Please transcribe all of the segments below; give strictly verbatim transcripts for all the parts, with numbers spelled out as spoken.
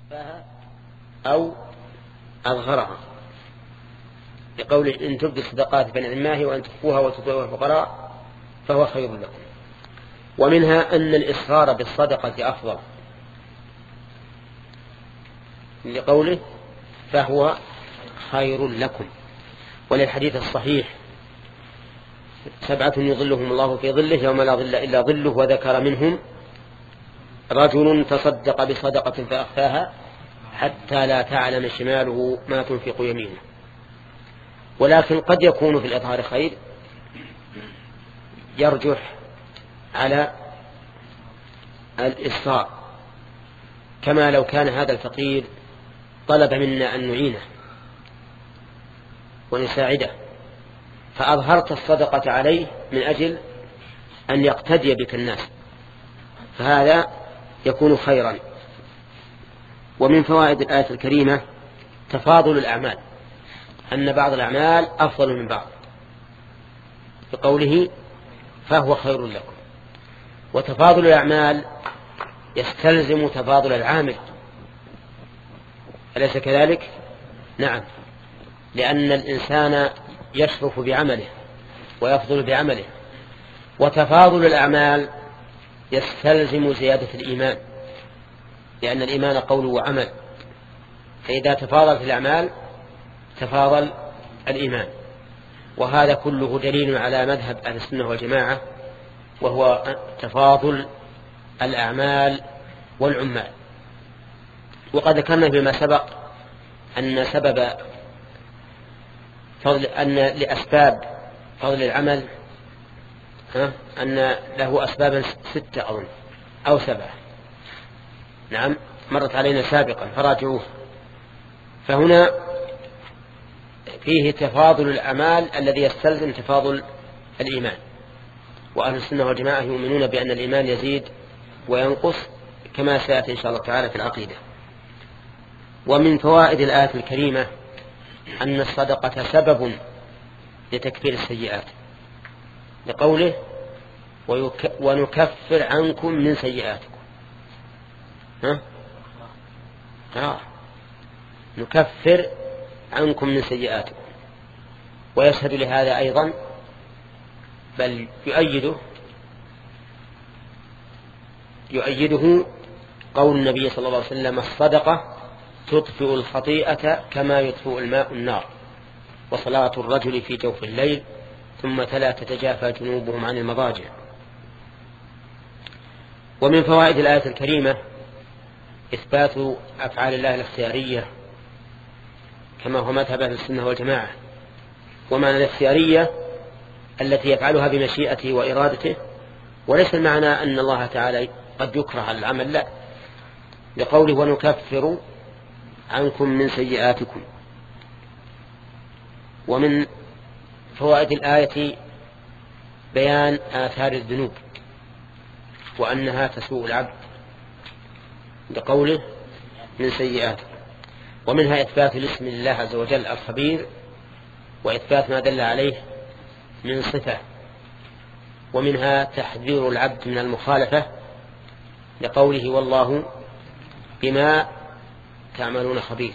أو أظهرها، لقوله إن تبدوا الصدقات فنعماه وأن تخفوها وتؤتوها الفقراء فهو خير لكم. ومنها أن الإصرار بالصدقة أفضل، لقوله فهو خير لكم. وللحديث الصحيح سبعة يظلهم الله في ظله يوم لا ظل إلا ظله، وذكر منهم رجل تصدق بصدقة فأخفاها حتى لا تعلم شماله ما تنفق يمينه. ولكن قد يكون في الإظهار خير يرجح على الإصرار، كما لو كان هذا الفقير طلب منا أن نعينه ونساعده، فأظهرت الصدقة عليه من أجل أن يقتدي بك الناس، فهذا يكون خيرا. ومن فوائد الآية الكريمة تفاضل الأعمال، أن بعض الأعمال أفضل من بعض، بقوله فهو خير لكم. وتفاضل الأعمال يستلزم تفاضل العامل، أليس كذلك؟ نعم، لأن الإنسان يشرف بعمله ويفضل بعمله. وتفاضل الأعمال يستلزم زيادة الإيمان، لأن الإيمان قول وعمل، فإذا تفاضلت الأعمال تفاضل الإيمان. وهذا كله دليل على مذهب أهل السنة والجماعة، وهو تفاضل الأعمال والعمال. وقد ذكرنا فيما سبق أن سبب فضل أن لأسباب فضل العمل ها أن له أسبابا ستة أظن أو سبعة، نعم مرت علينا سابقا فراجعوه. فهنا فيه تفاضل الأعمال الذي يستلزم تفاضل الإيمان، وأهل السنة والجماعة يؤمنون بأن الإيمان يزيد وينقص كما سيأتي إن شاء الله تعالى في العقيدة. ومن فوائد الآية الكريمة أن الصدقة سبب لتكفير السيئات، لقوله ونكفر عنكم من سيئاتكم. ها؟ آه. نكفر عنكم من سيئاتكم. ويشهد لهذا أيضا بل يؤيده يؤيده قول النبي صلى الله عليه وسلم الصدقة تطفئ الخطيئة كما يطفئ الماء النار، وصلاة الرجل في جوف الليل ثم تلا تتجافى جنوبهم عن المضاجع. ومن فوائد الآية الكريمة إثبات أفعال الله الاختيارية كما هو مذهب أهل السنة والجماعة. ومعنى الاختيارية التي يفعلها بمشيئته وإرادته، وليس المعنى أن الله تعالى قد يكره على العمل، لا، لقوله ونكفر عنكم من سيئاتكم. ومن فوائد الآية بيان آثار الذنوب وأنها تسوء العبد، لقوله من سيئاته. ومنها إثبات الاسم لله عز وجل الخبير، وإثبات ما دل عليه من صفة. ومنها تحذير العبد من المخالفة، لقوله والله بما تعملون خبير،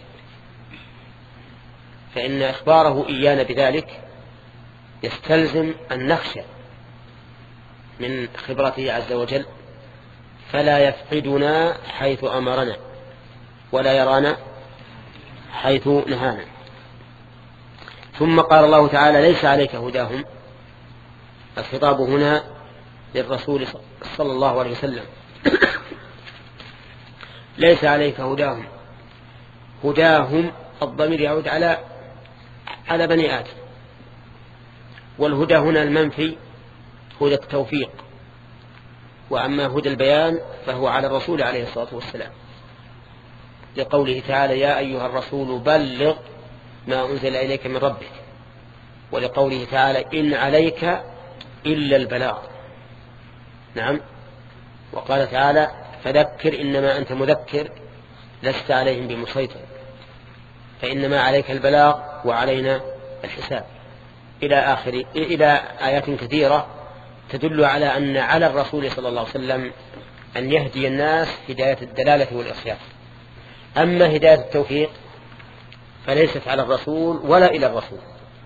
فإن إخباره إيانا بذلك يستلزم أن نخشى من خبرته عز وجل، فلا يفقدنا حيث أمرنا ولا يرانا حيث نهانا. ثم قال الله تعالى ليس عليك هداهم، الخطاب هنا للرسول صلى الله عليه وسلم ليس عليك هداهم. هداهم الضمير يعود على على بني آدم، والهدى هنا المنفي هدى التوفيق، وأما هدى البيان فهو على الرسول عليه الصلاة والسلام، لقوله تعالى يا أيها الرسول بلغ ما أنزل إليك من ربك، ولقوله تعالى إن عليك إلا البلاغ. نعم. وقال تعالى فذكر إنما أنت مذكر لست عليهم بمسيطر، فإنما عليك البلاغ وعلينا الحساب، إلى آخر إلى آيات كثيرة تدل على أن على الرسول صلى الله عليه وسلم أن يهدي الناس هداية الدلالة والإخيار. أما هداية التوفيق فليست على الرسول ولا إلى الرسول،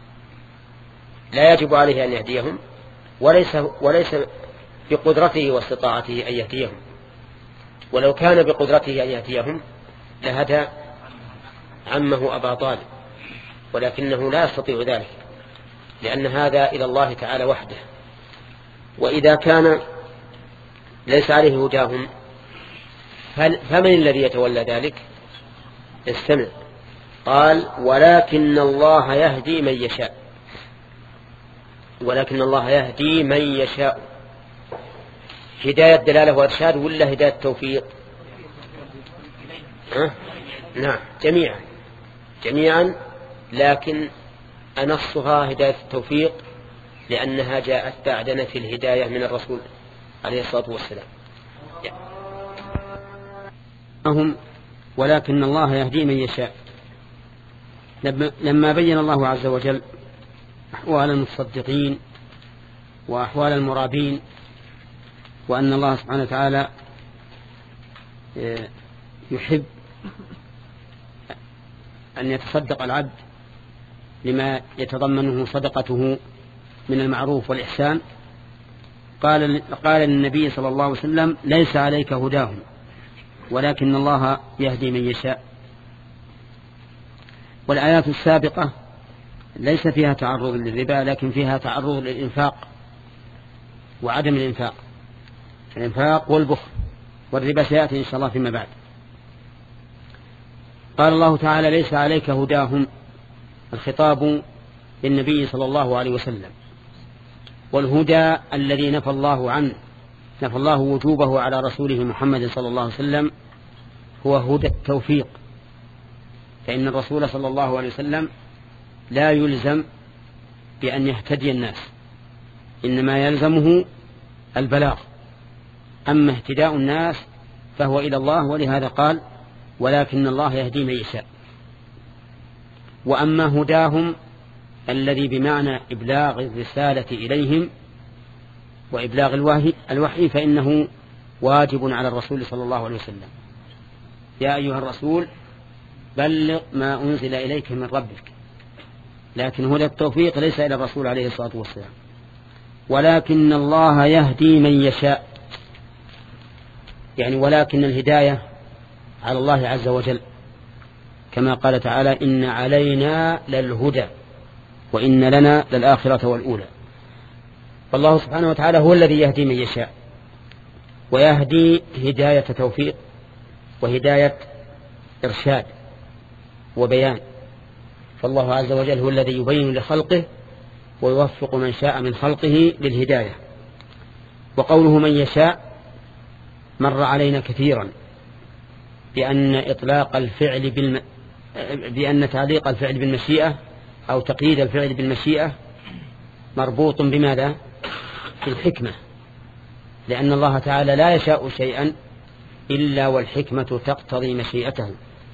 لا يجب عليه أن يهديهم، وليس, وليس بقدرته واستطاعته أن يهديهم، ولو كان بقدرته أن يهديهم لهدى عمه أبا طالب، ولكنه لا يستطيع ذلك، لأن هذا إلى الله تعالى وحده. وإذا كان ليس عليه هداهم فمن الذي يتولى ذلك؟ استمع، قال ولكن الله يهدي من يشاء، ولكن الله يهدي من يشاء. هداية دلالة وإرشاد ولا هداية توفيق؟ أه؟ نعم جميعا جميعا، لكن أنصها هداية التوفيق لأنها جاءت بعدنا في الهداية من الرسول عليه الصلاة والسلام. هم ولكن الله يهدي من يشاء. لما بين الله عز وجل أحوال المتصدقين وأحوال المرابين، وأن الله سبحانه وتعالى يحب أن يتصدق العبد لما يتضمنه صدقته من المعروف والإحسان، قال قال للنبي صلى الله عليه وسلم ليس عليك هداهم ولكن الله يهدي من يشاء. والآيات السابقة ليس فيها تعرض للربا، لكن فيها تعرض للإنفاق وعدم الإنفاق، الإنفاق والبخل، والربا سيأتي إن شاء الله فيما بعد. قال الله تعالى ليس عليك هداهم، الخطاب للنبي صلى الله عليه وسلم، والهدى الذي نفى الله عنه نفى الله وجوبه على رسوله محمد صلى الله عليه وسلم هو هدى التوفيق، فإن الرسول صلى الله عليه وسلم لا يلزم بأن يهتدي الناس، إنما يلزمه البلاغ، أما اهتداء الناس فهو إلى الله، ولهذا قال ولكن الله يهدي من يشاء. وأما هداهم الذي بمعنى إبلاغ الرسالة إليهم وإبلاغ الوحي فإنه واجب على الرسول صلى الله عليه وسلم. يا أيها الرسول بلغ ما أنزل إليك من ربك، لكن هدى التوفيق ليس إلى الرسول عليه الصلاة والسلام. ولكن الله يهدي من يشاء، يعني ولكن الهداية على الله عز وجل، كما قال تعالى إن علينا للهدى وإن لنا للآخرة والأولى. فالله سبحانه وتعالى هو الذي يهدي من يشاء، ويهدي هداية توفيق وهداية إرشاد وبيان، فالله عز وجل هو الذي يبين لخلقه ويوفق من شاء من خلقه للهداية. وقوله من يشاء مر علينا كثيرا بأن إطلاق الفعل بالم... بأن تعليق الفعل بالمشيئة أو تقييد الفعل بالمشيئة مربوط بماذا؟ بالحكمة، لأن الله تعالى لا يشاء شيئا إلا والحكمة تقتضي مشيئته.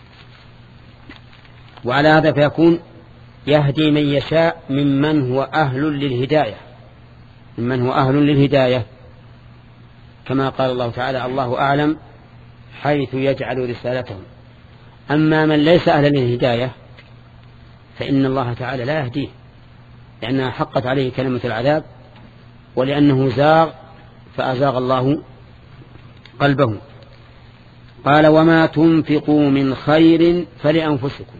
وعلى هذا فيكون يهدي من يشاء ممن هو أهل للهداية ممن هو أهل للهداية كما قال الله تعالى الله أعلم حيث يجعل رسالته. أما من ليس أهلا للهداية فإن الله تعالى لا يهديه، لأنها حقت عليه كلمة العذاب، ولأنه زاغ فأزاغ الله قلبه. قال وما تنفقوا من خير فلأنفسكم،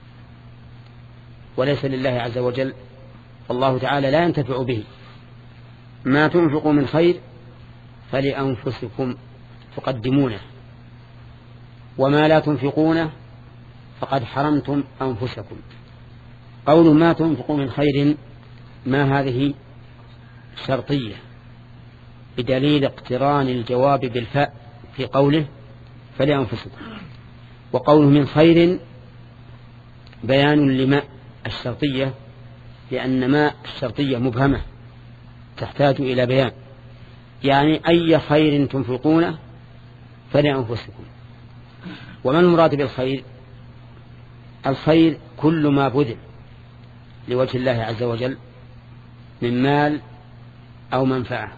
وليس لله عز وجل، الله تعالى لا ينتفع به. ما تنفقوا من خير فلأنفسكم تقدمونه، وما لا تنفقونه فقد حرمتم أنفسكم. قول ما تنفقوا من خير ما هذه شرطية بدليل اقتران الجواب بالفاء في قوله فلأنفسكم، وقوله من خير بيان لما الشرطية، لأن ما الشرطية مبهمة تحتاج إلى بيان، يعني أي خير تنفقونه فلأنفسكم. وما المراد بالخير؟ الخير كل ما بذل لوجه الله عز وجل من مال أو منفعة،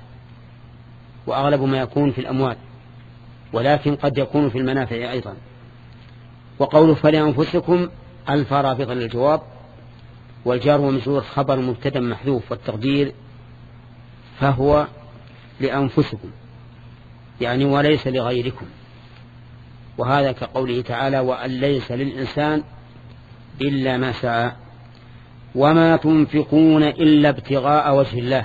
وأغلب ما يكون في الأموال، ولكن قد يكون في المنافع أيضا. وقوله فلأنفسكم ألف رابطا للجواب، والجار ومجرور خبر مبتدا محذوف، والتقدير فهو لأنفسكم يعني وليس لغيركم. وهذا كقوله تعالى وأن ليس للإنسان إلا ما سعى. وما تنفقون إلا ابتغاء وجه الله،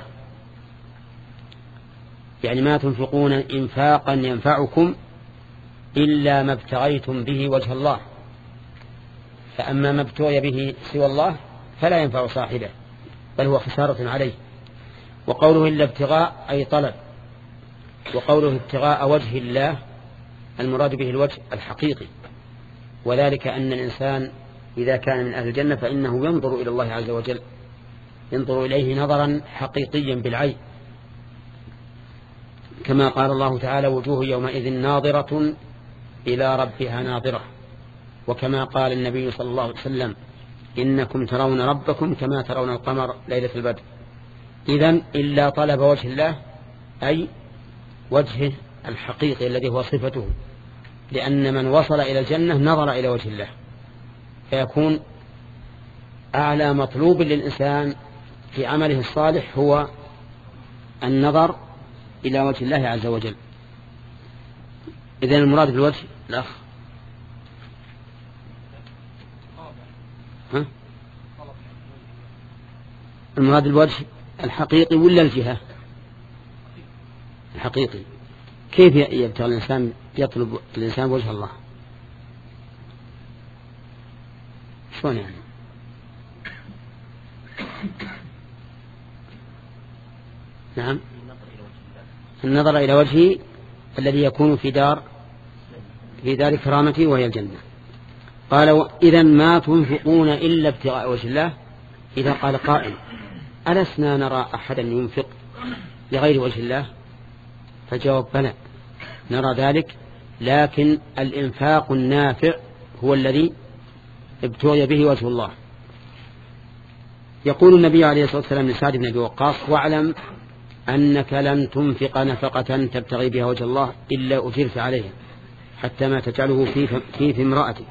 يعني ما تنفقون إنفاقا ينفعكم إلا ما ابتغيتم به وجه الله، فأما ما ابتغي به سوى الله فلا ينفع صاحبه بل هو خسارة عليه. وقوله إلا ابتغاء أي طلب، وقوله ابتغاء وجه الله المراد به الوجه الحقيقي، وذلك أن الإنسان إذا كان من أهل الجنة فإنه ينظر إلى الله عز وجل، ينظر إليه نظرا حقيقيا بالعين، كما قال الله تعالى وجوه يومئذ ناظرة إلى ربها ناظرة، وكما قال النبي صلى الله عليه وسلم إنكم ترون ربكم كما ترون القمر ليلة البدر. إذن إلا طلب وجه الله أي وجهه الحقيقي الذي هو صفته، لأن من وصل إلى الجنة نظر إلى وجه الله، فيكون أعلى مطلوب للإنسان في عمله الصالح هو النظر إلى وجه الله عز وجل. إذن المراد بالوجه الأخ ها؟ المراد بالوجه الحقيقي ولا الجهة؟ الحقيقي. كيف يبتغي الإنسان يطلب الإنسان وجه الله؟ شلون يعني؟ نعم النظر إلى وجهه الذي يكون في دار في دار كرامته وهي الجنة. قال إذا ما تنفقون إلا ابتغاء وجه الله. إذا قال قائل ألسنا نرى أحدا ينفق لغير وجه الله؟ فجواب بلى نرى ذلك، لكن الإنفاق النافع هو الذي ابتغي به وجه الله. يقول النبي عليه الصلاة والسلام لسعد بن أبي وقاص واعلم أنك لن تنفق نفقة تبتغي بها وجه الله إلا أجرت عليها حتى ما تجعله في في امرأتك،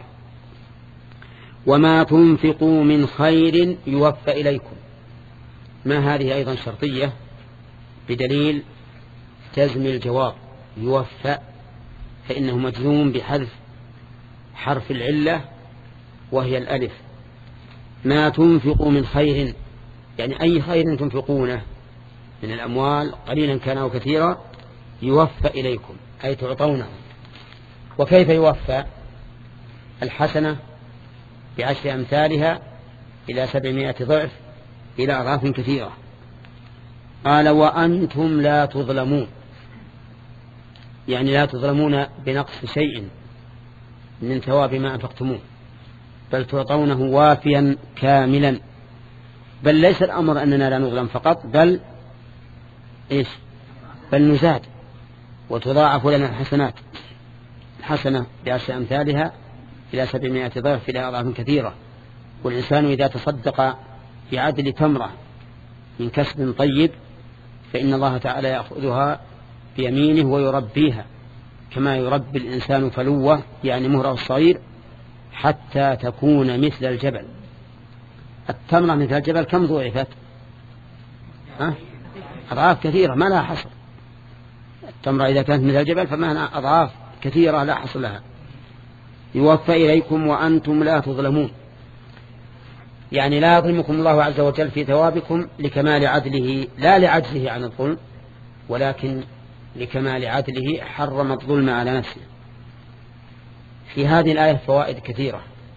وما تنفقوا من خير يوفى إليكم. ما هذه أيضا شرطية بدليل جزم الجواب يوفى، فإنه مجزوم بحذف حرف العلة وهي الألف. ما تنفقوا من خير يعني أي خير تنفقونه من الأموال قليلا كان أو كثيرا يوفى إليكم أي تعطونه. وكيف يوفى؟ الحسنة بعشر أمثالها إلى سبعمائة ضعف إلى أضعاف كثيرة. قال وأنتم لا تظلمون، يعني لا تظلمون بنقص شيء من ثواب ما أنفقتموه، بل تعطونه وافيا كاملا. بل ليس الأمر أننا لا نظلم فقط، بل إيش بل نزاد وتضاعف لنا الحسنات، الحسنة بعشر أمثالها إلى سبعمائة ضعف إلى أضعاف كثيرة. والإنسان إذا تصدق بعدل تمرة من كسب طيب فإن الله تعالى يأخذها بيمينه ويربيها كما يربي الإنسان فلوة يعني مهره الصغير حتى تكون مثل الجبل. التمرة مثل الجبل كم ضعفت؟ ها؟ أضعاف كثيرة ما لها حصر. التمرة إذا كانت مثل الجبل فمعنى أضعاف كثيرة لا حصر لها. يوفى إليكم وأنتم لا تظلمون، يعني لا يظلمكم الله عز وجل في ثوابكم لكمال عدله لا لعجزه عن الظلم، ولكن لكمال عدله حرم الظلم على نفسه. في هذه الآية فوائد كثيرة،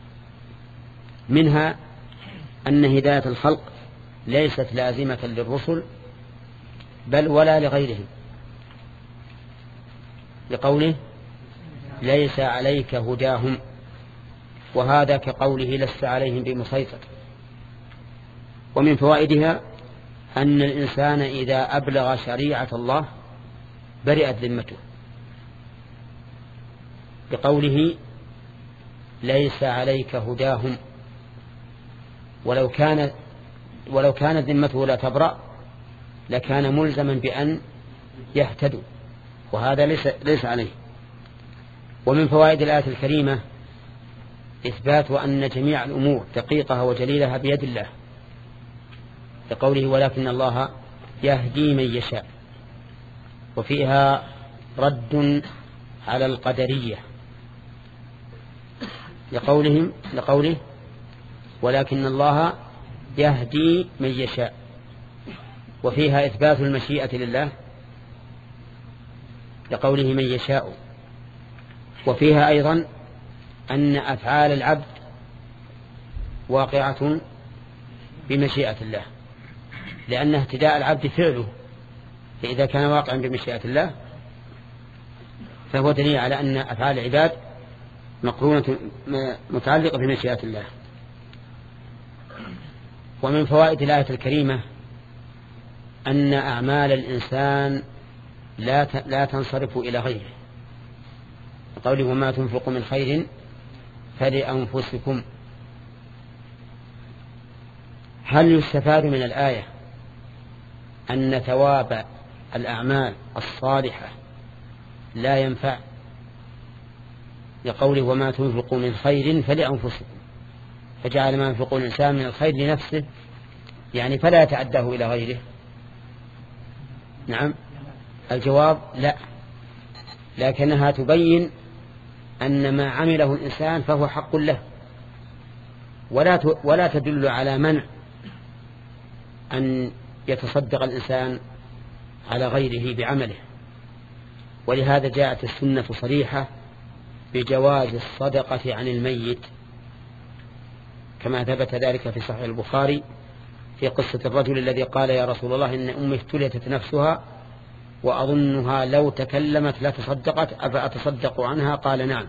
منها أن هداية الخلق ليست لازمة للرسل بل ولا لغيرهم، لقوله ليس عليك هداهم، وهذا كقوله لست عليهم بمسيطر. ومن فوائدها أن الإنسان إذا أبلغ شريعة الله برئت ذمته، بقوله ليس عليك هداهم، ولو كان ولو كانت ذمته لا تبرأ لكان ملزما بأن يهتدوا، وهذا ليس, ليس عليه. ومن فوائد الآية الكريمة إثبات أن جميع الأمور دقيقها وجليلها بيد الله، لقوله ولكن الله يهدي من يشاء. وفيها رد على القدرية لقولهم لقوله ولكن الله يهدي من يشاء. وفيها إثبات المشيئة لله لقوله من يشاء. وفيها أيضا أن أفعال العبد واقعة بمشيئة الله، لأن اهتداء العبد فعله، فإذا كان واقعا بمشيئة الله فهو دليل على أن أفعال العباد مقرونة متعلقة بمشيئة الله. ومن فوائد الآية الكريمة أن أعمال الإنسان لا لا تنصرف إلى غيره، قوله وما تنفقوا من خير فلأنفسكم. هل يستفاد من الآية أن ثواب الأعمال الصالحة لا ينفع، لقوله وما تنفقوا من خير فلأنفسكم، فجعل ما ينفقه الإنسان من الخير لنفسه، يعني فلا يتعداه إلى غيره؟ نعم، الجواب لا، لكنها تبين أن ما عمله الإنسان فهو حق له، ولا ولا تدل على منع أن يتصدق الإنسان على غيره بعمله. ولهذا جاءت السنة صريحة بجواز الصدقة عن الميت، كما ثبت ذلك في صحيح البخاري في قصة الرجل الذي قال يا رسول الله إن أمي افتلتت نفسها وأظنها لو تكلمت لا تصدقت أفأتصدق عنها؟ قال نعم.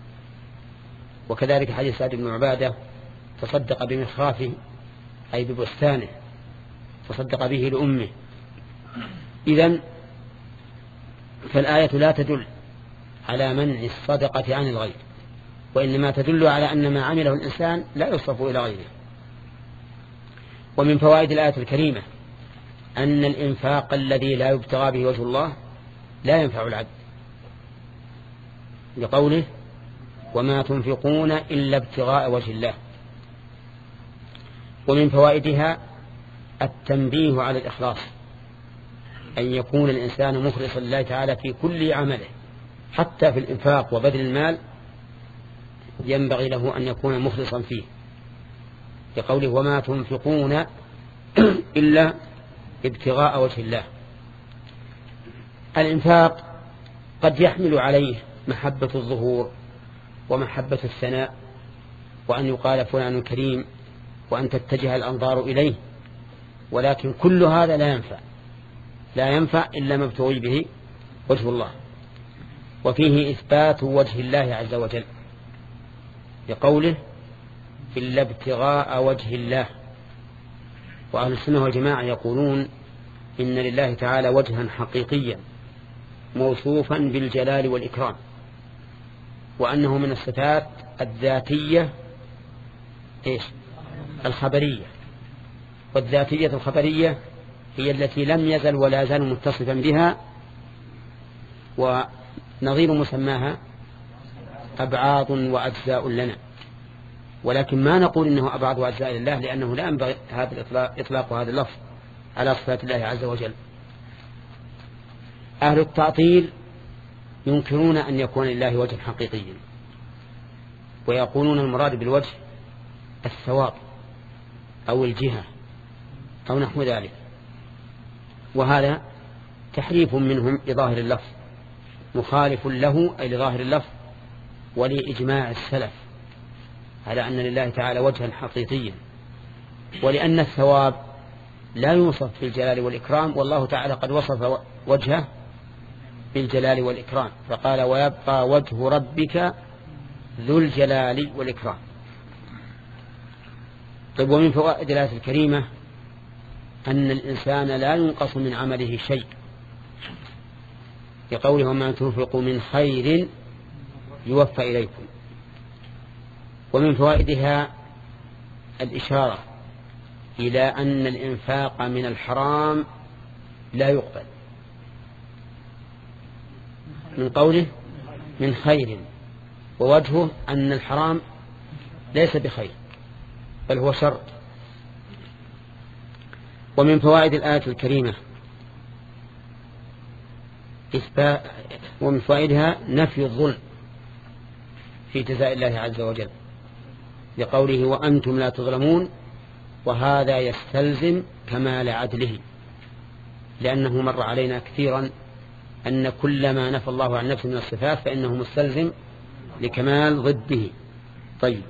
وكذلك حديث سعد بن عبادة تصدق بمخافه أي ببستانه، تصدق به لأمه. إذن فالآية لا تدل على منع الصدقة عن الغير، وإنما تدل على أن ما عمله الإنسان لا يصرف إلى غيره. ومن فوائد الآية الكريمة أن الإنفاق الذي لا يبتغى به وجه الله لا ينفع العبد، لقوله وما تنفقون إلا ابتغاء وجه الله. ومن فوائدها التنبيه على الإخلاص، أن يكون الإنسان مخلصا لله تعالى في كل عمله، حتى في الإنفاق وبذل المال ينبغي له أن يكون مخلصا فيه، لقوله وما تنفقون إلا ابتغاء وجه الله. الإنفاق قد يحمل عليه محبة الظهور ومحبة الثناء، وأن يقال فلان كريم وأن تتجه الأنظار إليه، ولكن كل هذا لا ينفع لا ينفع إلا ما ابتغي به وجه الله. وفيه إثبات وجه الله عز وجل، لقوله إلا ابتغاء وجه الله. وأهل السنة والجماعة يقولون إن لله تعالى وجها حقيقيا موصوفا بالجلال والإكرام، وأنه من الصفات الذاتية إيش؟ الخبرية. والذاتية الخبرية هي التي لم يزل ولا زال متصفا بها، ونظير مسماها أبعاض وأجزاء لنا، ولكن ما نقول إنه أبعاض وأجزاء لله، لأنه لا ينبغي هذا الإطلاق إطلاق هذا اللفظ على صفات الله عز وجل. أهل التعطيل ينكرون أن يكون لله وجه حقيقي، ويقولون المراد بالوجه الثواب أو الجهة أو نحو ذلك، وهذا تحريف منهم لظاهر اللفظ، مخالف له أي لظاهر اللفظ ولإجماع السلف على أن لله تعالى وجها حقيقيا، ولأن الثواب لا يوصف بالجلال والإكرام، والله تعالى قد وصف وجهه بالجلال والإكرام، فقال ويبقى وجه ربك ذو الجلال والإكرام. طيب، ومن فوائد الآية الكريمة أن الإنسان لا ينقص من عمله شيء، لقوله وما تنفقوا من خير يوفى إليكم. ومن فوائدها الإشارة إلى أن الإنفاق من الحرام لا يقبل، من قوله من خير، ووجهه أن الحرام ليس بخير بل هو شر. ومن فوائد الآية الكريمة إثبات، ومن فوائدها نفي الظلم في جزاء الله عز وجل لقوله وأنتم لا تظلمون، وهذا يستلزم كمال عدله، لأنه مر علينا كثيرا أن كل ما نفى الله عن نفسه من الصفات فإنه مستلزم لكمال ضده. طيب،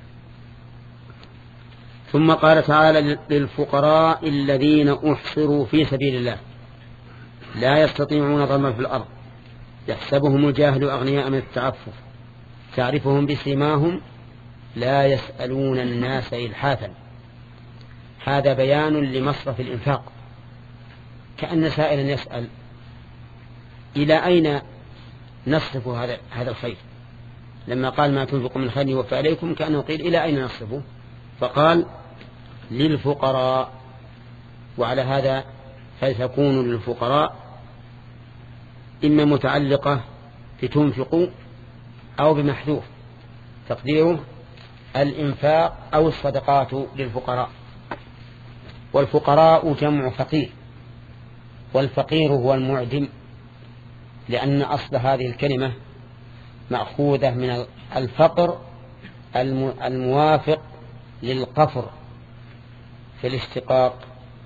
ثم قال تعالى للفقراء الذين أحصروا في سبيل الله لا يستطيعون ضربا في الأرض يحسبهم الجاهل أغنياء من التعفف تعرفهم بسيماهم لا يسألون الناس إلحافا. هذا بيان لمصرف الإنفاق، كأن سائلا يسأل إلى أين نصرف هذا هذا الخير؟ لما قال ما تنفق من خير يوفى إليكم كأنه قيل إلى أين نصرفه؟ فقال للفقراء. وعلى هذا فستكون للفقراء إما متعلقة بتنفقوا أو بمحذوف تقديره الإنفاق أو الصدقات للفقراء. والفقراء جمع فقير، والفقير هو المعدم، لأن أصل هذه الكلمة مأخوذة من الفقر الموافق للقفر في الاشتقاق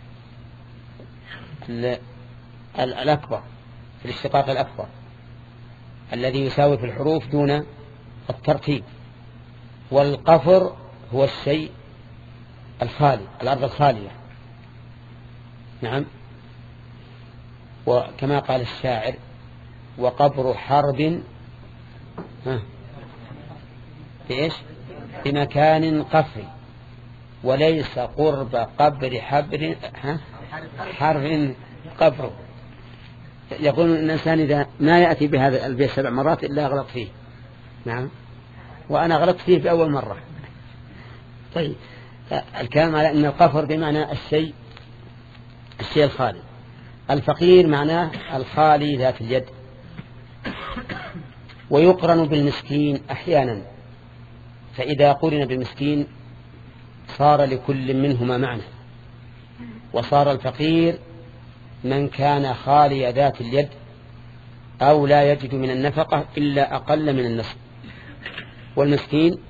الأكبر، في الاشتقاق الأكبر الذي يساوي في الحروف دون الترتيب. والقفر هو الشيء الخالي، الأرض الخالية. نعم. وكما قال الشاعر وقبر حرب بإيش بمكان قفر وليس قرب قبر حبر حرب قبر. يقول الإنسان إذا ما يأتي بهذا البيت سبع مرات إلا أغلط فيه. نعم، وأنا غلطت فيه في أول مرة. طيب، الكلام على أن القفر بمعنى الشيء الشيء الخالي. الفقير معناه الخالي ذات اليد. ويقرن بالمسكين أحيانا، فإذا قرن بالمسكين صار لكل منهما معنى، وصار الفقير من كان خالي ذات اليد أو لا يجد من النفقة إلا أقل من النصف، والمسكين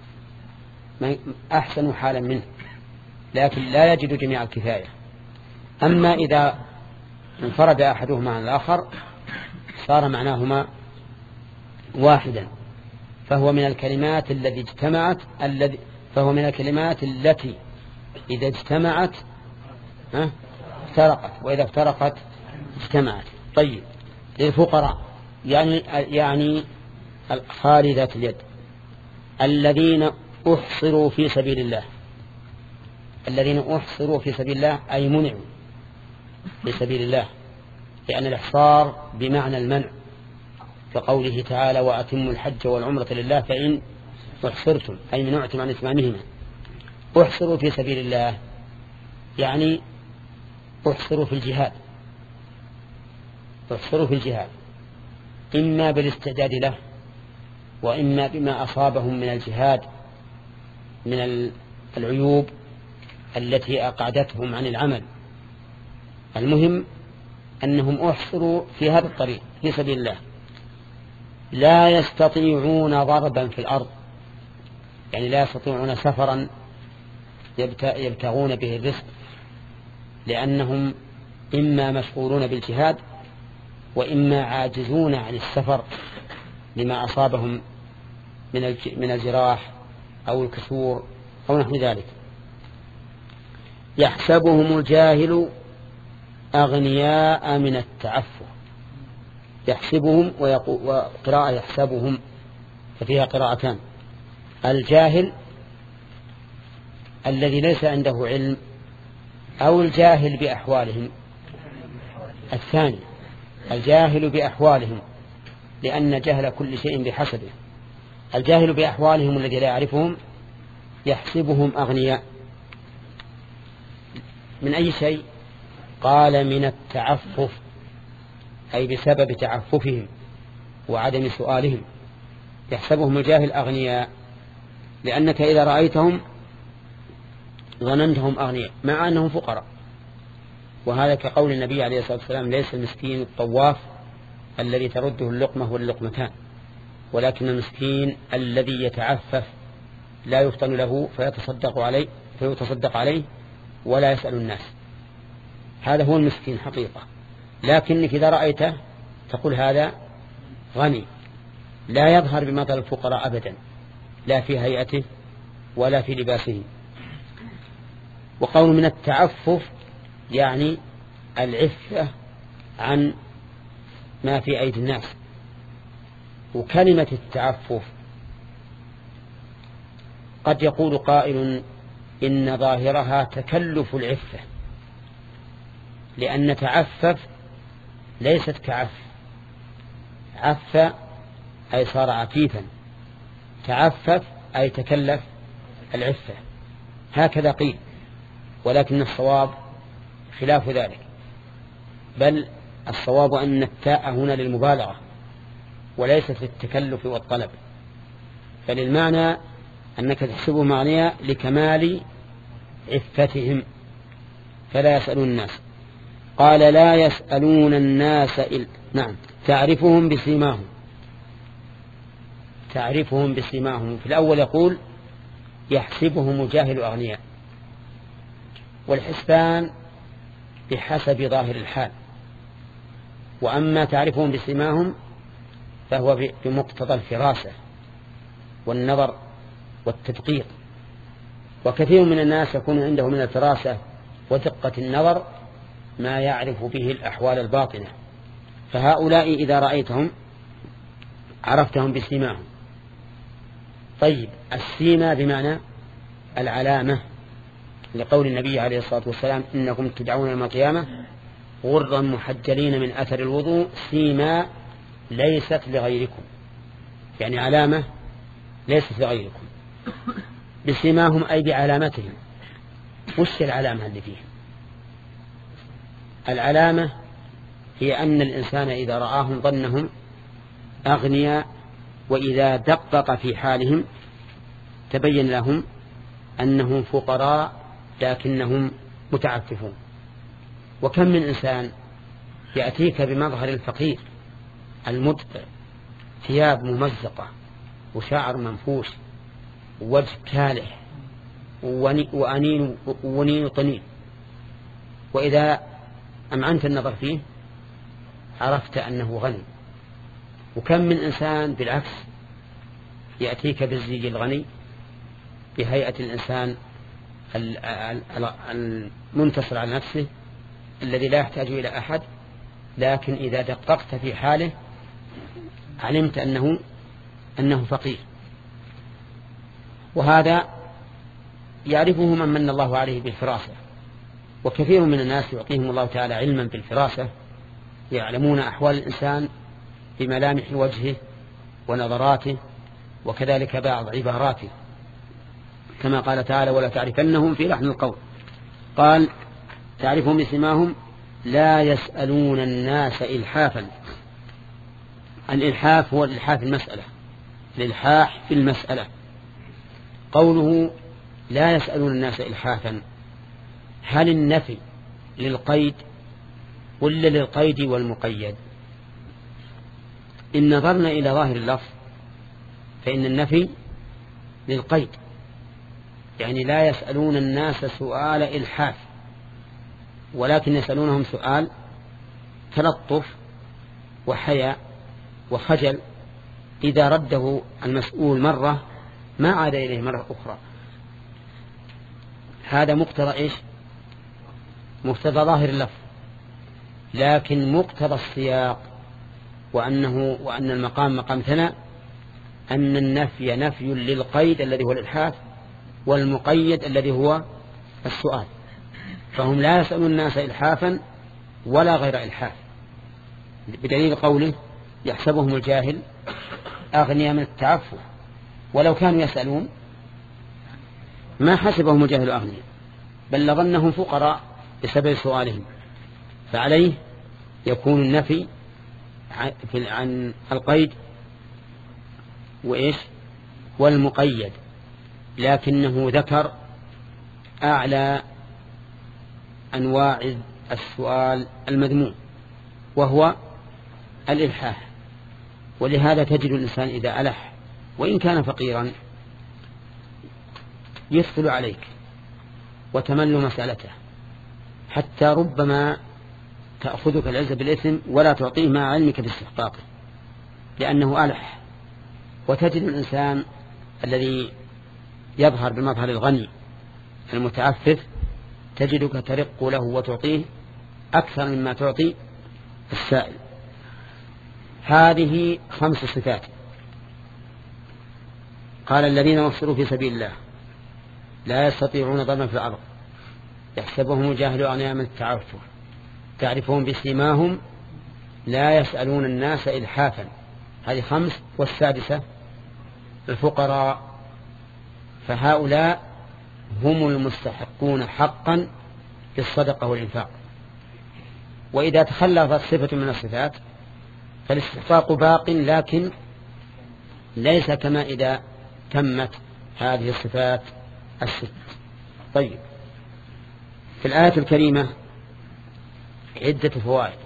أحسن حالا منه لكن لا يجد جميع الكفاية. أما إذا انفرد أحدهما عن الآخر صار معناهما واحدا، فهو من الكلمات التي اجتمعت الذي فهو من الكلمات التي إذا اجتمعت افترقت، وإذا افترقت اجتمعت. طيب، للفقراء يعني يعني الخالي ذات اليد الذين أحصروا في سبيل الله. الذين أحصروا في سبيل الله أي منعوا في سبيل الله، لأن الإحصار بمعنى المنع، كقوله تعالى وأتموا الحج والعمرة لله فإن أحصرتم أي منعتم عن إتمامهما. أحصروا في سبيل الله يعني أحصروا في الجهاد، أحصروا في الجهاد إما بالاستعداد له وإما بما أصابهم من الجهاد من العيوب التي أقعدتهم عن العمل. المهم أنهم أحصروا في هذا الطريق في سبيل الله لا يستطيعون ضربا في الأرض، يعني لا يستطيعون سفرا يبتغون به الرزق، لأنهم إما مشغولون بالجهاد وإما عاجزون عن السفر لما أصابهم من الجراح أو الكسور أو نحو ذلك. يحسبهم الجاهل أغنياء من التعفف. يحسبهم وقراءة يحسبهم ففيها قراءتان. الجاهل الذي ليس عنده علم أو الجاهل بأحوالهم. الثاني الجاهل بأحوالهم، لأن جهل كل شيء بحسبه. الجاهل بأحوالهم الذي لا يعرفهم يحسبهم أغنياء من أي شيء؟ قال من التعفف، أي بسبب تعففهم وعدم سؤالهم. يحسبهم الجاهل أغنياء لأنك إذا رأيتهم ظننتهم أغنياء مع أنهم فقراء. وهذا كقول النبي عليه الصلاة والسلام: ليس المسكين الطواف الذي ترده اللقمة واللقمتان، ولكن المسكين الذي يتعفف لا يفطن له فيتصدق عليه فيتصدق عليه ولا يسأل الناس. هذا هو المسكين حقيقة. لكنك إذا رأيته تقول هذا غني، لا يظهر بمثل الفقراء أبدا، لا في هيئته ولا في لباسه. وقول من التعفف يعني العفة عن ما في أيدي الناس. وكلمة التعفف قد يقول قائل إن ظاهرها تكلف العفة، لأن تعفف ليست كعف. عف أي صار عفيفا، تعفف أي تكلف العفة، هكذا قيل. ولكن الصواب خلاف ذلك، بل الصواب أن التاء هنا للمبالغة وليست للتكلف والطلب، فللمعنى أنك تحسبهم أغنياء لكمال عفتهم فلا يسألون الناس. قال: لا يسألون الناس إلا نعم تعرفهم بسيماهم. تعرفهم بسيماهم. في الأول يقول يحسبهم الجاهل أغنياء، والحسبان بحسب ظاهر الحال. وأما تعرفهم بسيماهم فهو بمقتضى الفراسة والنظر والتدقيق. وكثير من الناس يكون عنده من الفراسة ودقة النظر ما يعرف به الأحوال الباطنة، فهؤلاء إذا رأيتهم عرفتهم بسيماهم. طيب، السيما بمعنى العلامة، لقول النبي عليه الصلاة والسلام: إنكم تدعون يوم القيامة غرا محجلين من أثر الوضوء سيما ليست لغيركم، يعني علامة ليست لغيركم. بسيماهم أي بعلامتهم. وش العلامة اللي فيهم؟ العلامة هي أن الإنسان إذا رآهم ظنهم أغنياء، وإذا دقق في حالهم تبين لهم أنهم فقراء لكنهم متعففون. وكم من إنسان يأتيك بمظهر الفقير المدقع، ثياب ممزقة وشعر منفوش ووجه كالح وأنين ونين طنين، وإذا أمعنت النظر فيه عرفت أنه غني. وكم من إنسان بالعكس يأتيك بالزي الغني بهيئة الإنسان المنتصر على نفسه الذي لا يحتاج إلى أحد، لكن إذا دققت في حاله علمت أنه أنه فقير. وهذا يعرفه من من الله عليه بالفراسة. وكثير من الناس يعطيهم الله تعالى علما بالفراسة، يعلمون أحوال الإنسان بملامح وجهه ونظراته، وكذلك بعض عباراته، كما قال تعالى: ولا تعرفنهم في لحن القول. قال: تعرفهم بسماهم لا يسألون الناس إلحافا. الإلحاف هو الإلحاف المسألة، الإلحاح في المسألة. قوله لا يسألون الناس إلحافا، هل النفي للقيد ولا للقيد والمقيد؟ إن نظرنا إلى ظاهر اللفظ فإن النفي للقيد، يعني لا يسألون الناس سؤال إلحاف، ولكن يسألونهم سؤال تلطف وحياء وخجل. إذا رده المسؤول مرة ما عاد إليه مرة أخرى. هذا مقتضى إيش؟ مقتضى ظاهر اللفظ. لكن مقتضى السياق وأنه وأن المقام مقام ثناء أن النفي نفي للقيد الذي هو الإلحاف، والمقيد الذي هو السؤال. فهم لا يسألون الناس إلحافا ولا غير إلحاف، بدليل قوله يحسبهم الجاهل أغنياء من التعفف. ولو كانوا يسألون ما حسبهم الجاهل أغنياء، بل لظنهم فقراء بسبب سؤالهم. فعليه يكون النفي عن القيد وإيش والمقيد. لكنه ذكر أعلى أنواع السؤال المذموم وهو الإلحاح. ولهذا تجد الإنسان إذا ألح وإن كان فقيرا يثقل عليك وتمل مسألته، حتى ربما تأخذك العزة بالإثم ولا تعطيه مع علمك باستحقاقه لأنه ألح. وتجد الإنسان الذي يظهر بمظهر الغني المتعفف تجدك ترق له وتعطيه أكثر مما تعطي السائل. هذه خمس صفات. قال الذين نصروا في سبيل الله لا يستطيعون ضربا في الأرض يحسبهم الجاهل أغنياء من التعفف تعرفهم بسيماهم لا يسألون الناس إلحافا. هذه خمس. والسادسة الفقراء، فهؤلاء هم المستحقون حقا بالصدقة والإنفاق. وإذا تخلفت صفة من الصفات فالاستحقاق باق لكن ليس كما إذا تمت هذه الصفات الست. طيب، في الآية الكريمة عدة فوائد.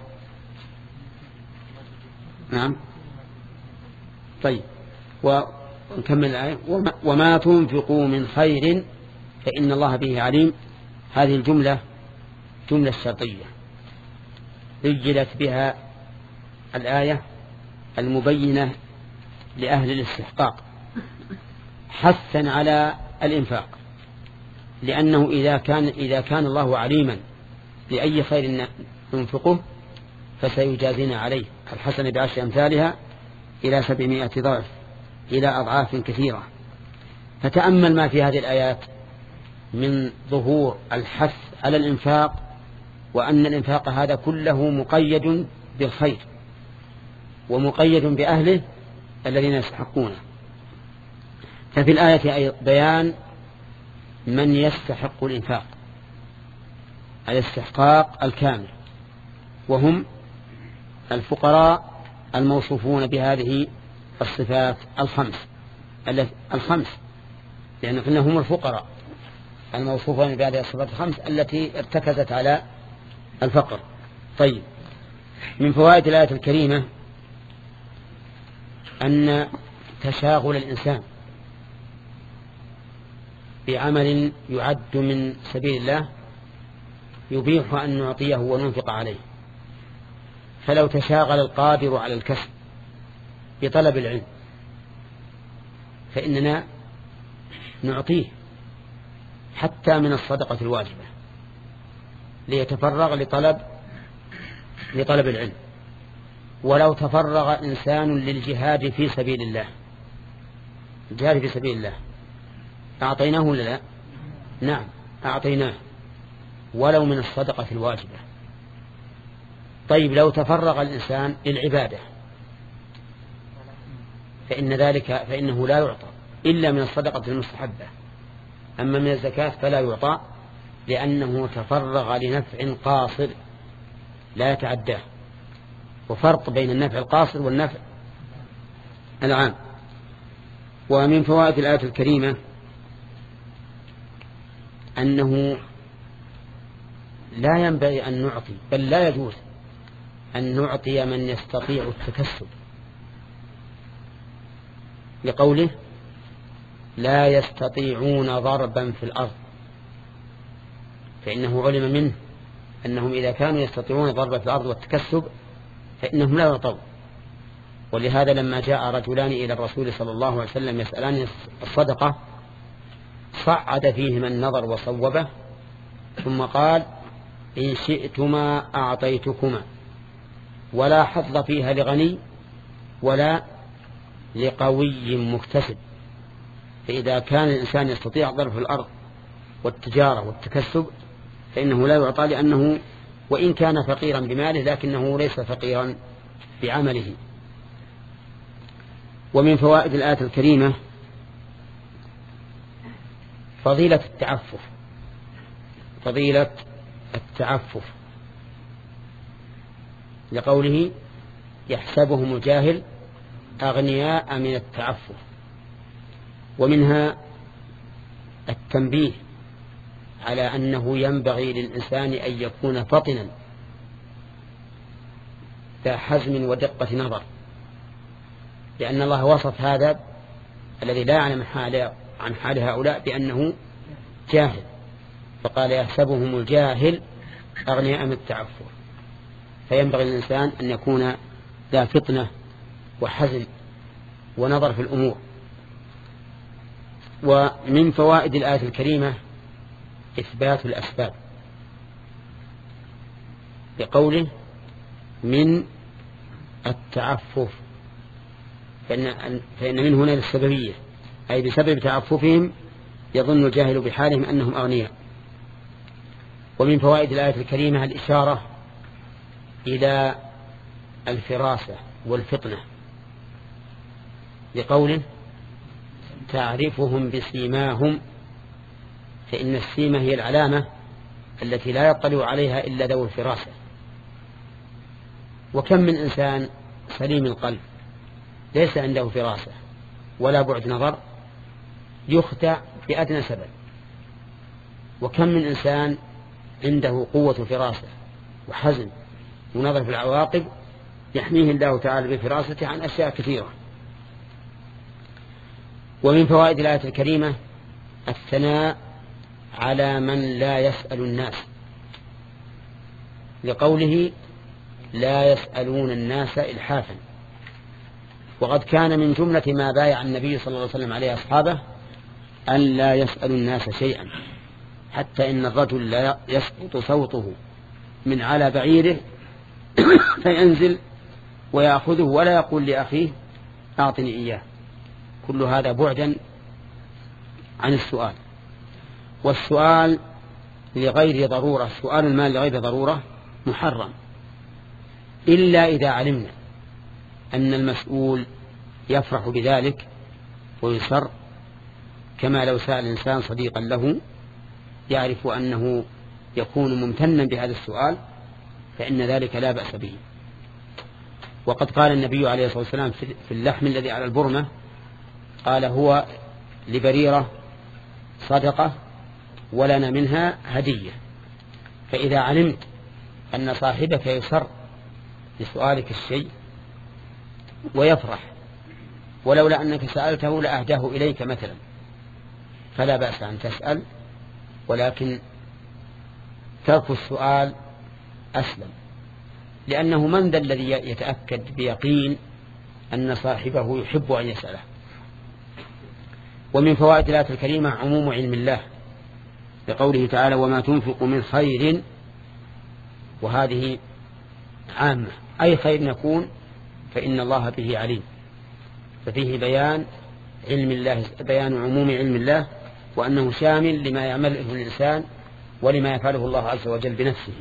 نعم. طيب، ونكمل الآية. وما, وما تنفقوا من خير فإن الله به عليم. هذه الجملة جملة شرطية ذجلت بها الآية المبينة لأهل الاستحقاق حثا على الإنفاق، لأنه إذا كان, إذا كان الله عليما لأي خير ننفقه فسيجازينا عليه الحسنة بعشر أمثالها إلى سبعمائة ضعف إلى أضعاف كثيرة. فتأمل ما في هذه الآيات من ظهور الحث على الإنفاق، وأن الإنفاق هذا كله مقيد بالخير ومقيد بأهله الذين يستحقونه. ففي الآية بيان من يستحق الإنفاق الاستحقاق الكامل، وهم الفقراء الموصوفون بهذه الصفات الخمس الخمس لأن قلنا هم الفقراء الموصوفون بهذه الصفات الخمس التي ارتكزت على الفقر. طيب، من فوائد الآية الكريمة أن تشاغل الإنسان بعمل يعد من سبيل الله يبيح أن نعطيه وننفق عليه. فلو تشاغل القادر على الكسب بطلب العلم فإننا نعطيه حتى من الصدقة الواجبة ليتفرغ لطلب لطلب العلم. ولو تفرغ إنسان للجهاد في سبيل الله الجهاد في سبيل الله أعطيناه ولا لا؟ نعم أعطيناه ولو من الصدقة الواجبة. طيب، لو تفرغ الإنسان للعبادة فإن ذلك فإنه لا يعطى إلا من الصدقة المستحبة، أما من الزكاة فلا يعطى لأنه تفرغ لنفع قاصر لا يتعداه. وفرق بين النفع القاصر والنفع العام. ومن فوائد الآية الكريمة أنه لا ينبغي أن نعطي بل لا يجوز أن نعطي من يستطيع التكسب، لقوله لا يستطيعون ضربا في الأرض، فإنه علم منه أنهم إذا كانوا يستطيعون ضربا في الأرض والتكسب فإنهم لا يعطون. ولهذا لما جاء رجلان إلى الرسول صلى الله عليه وسلم يسألان الصدقة صعد فيهما النظر وصوبه ثم قال إن شئتما أعطيتكما ولا حظ فيها لغني ولا لقوي مكتسب. فإذا كان الإنسان يستطيع ضرب في الأرض والتجارة والتكسب فإنه لا يعطى، لأنه وإن كان فقيرا بماله لكنه ليس فقيرا بعمله. ومن فوائد الآية الكريمة فضيلة التعفف فضيلة التعفف لقوله يحسبهم الجاهل أغنياء من التعفف. ومنها التنبيه على أنه ينبغي للإنسان أن يكون فطنا ذا حزم ودقة نظر، لأن الله وصف هذا الذي لا يعلم حال عن حال هؤلاء بأنه جاهل، فقال يحسبهم الجاهل أغنياء من التعفف. فينبغي للإنسان أن يكون ذا فطنة وحزم ونظر في الأمور. ومن فوائد الآية الكريمة إثبات الأسباب، بقوله من التعفف، فإن, فإن من هنا للسببية، أي بسبب تعففهم يظن الجاهل بحالهم أنهم أغنياء. ومن فوائد الآية الكريمة الإشارة إلى الفراسة والفطنة، بقوله تعرفهم بسيماهم، فإن السيمة هي العلامة التي لا يطلع عليها إلا ذو الفراسة. وكم من إنسان سليم القلب ليس عنده فراسة ولا بعد نظر يخدع بأدنى سبب، وكم من إنسان عنده قوة فراسة وحزم ونظر في العواقب يحميه الله تعالى بفراسته عن أشياء كثيرة. ومن فوائد الآية الكريمة الثناء على من لا يسأل الناس، لقوله لا يسألون الناس إلحافا. وقد كان من جملة ما بايع النبي صلى الله عليه وسلم عليه أصحابه أن لا يسأل الناس شيئا، حتى إن الرجل لا يسقط صوته من على بعيره فينزل ويأخذه ولا يقول لأخيه أعطني إياه. كل هذا بعدا عن السؤال. والسؤال لغير ضرورة، سؤال المال لغير ضرورة محرم، إلا إذا علمنا أن المسؤول يفرح بذلك ويسر، كما لو سأل إنسان صديقا له يعرف أنه يكون ممتنا بهذا السؤال، فإن ذلك لا بأس به. وقد قال النبي عليه الصلاة والسلام في اللحم الذي على البرمة، قال هو لبريرة صدقة ولنا منها هدية. فإذا علمت أن صاحبك يسر لسؤالك الشيء ويفرح ولولا أنك سألته لأهداه إليك مثلا، فلا بأس أن تسأل، ولكن ترك السؤال أسلم، لأنه من ذا الذي يتأكد بيقين أن صاحبه يحب أن يسأله. ومن فوائد الآية الكريمة عموم علم الله، بقوله تعالى وما تنفق من خير، وهذه عامة، أي خير يكون فإن الله به عليم. ففيه بيان علم الله، بيان عموم علم الله، وأنه شامل لما يعمله الإنسان ولما يفعله الله عز وجل بنفسه.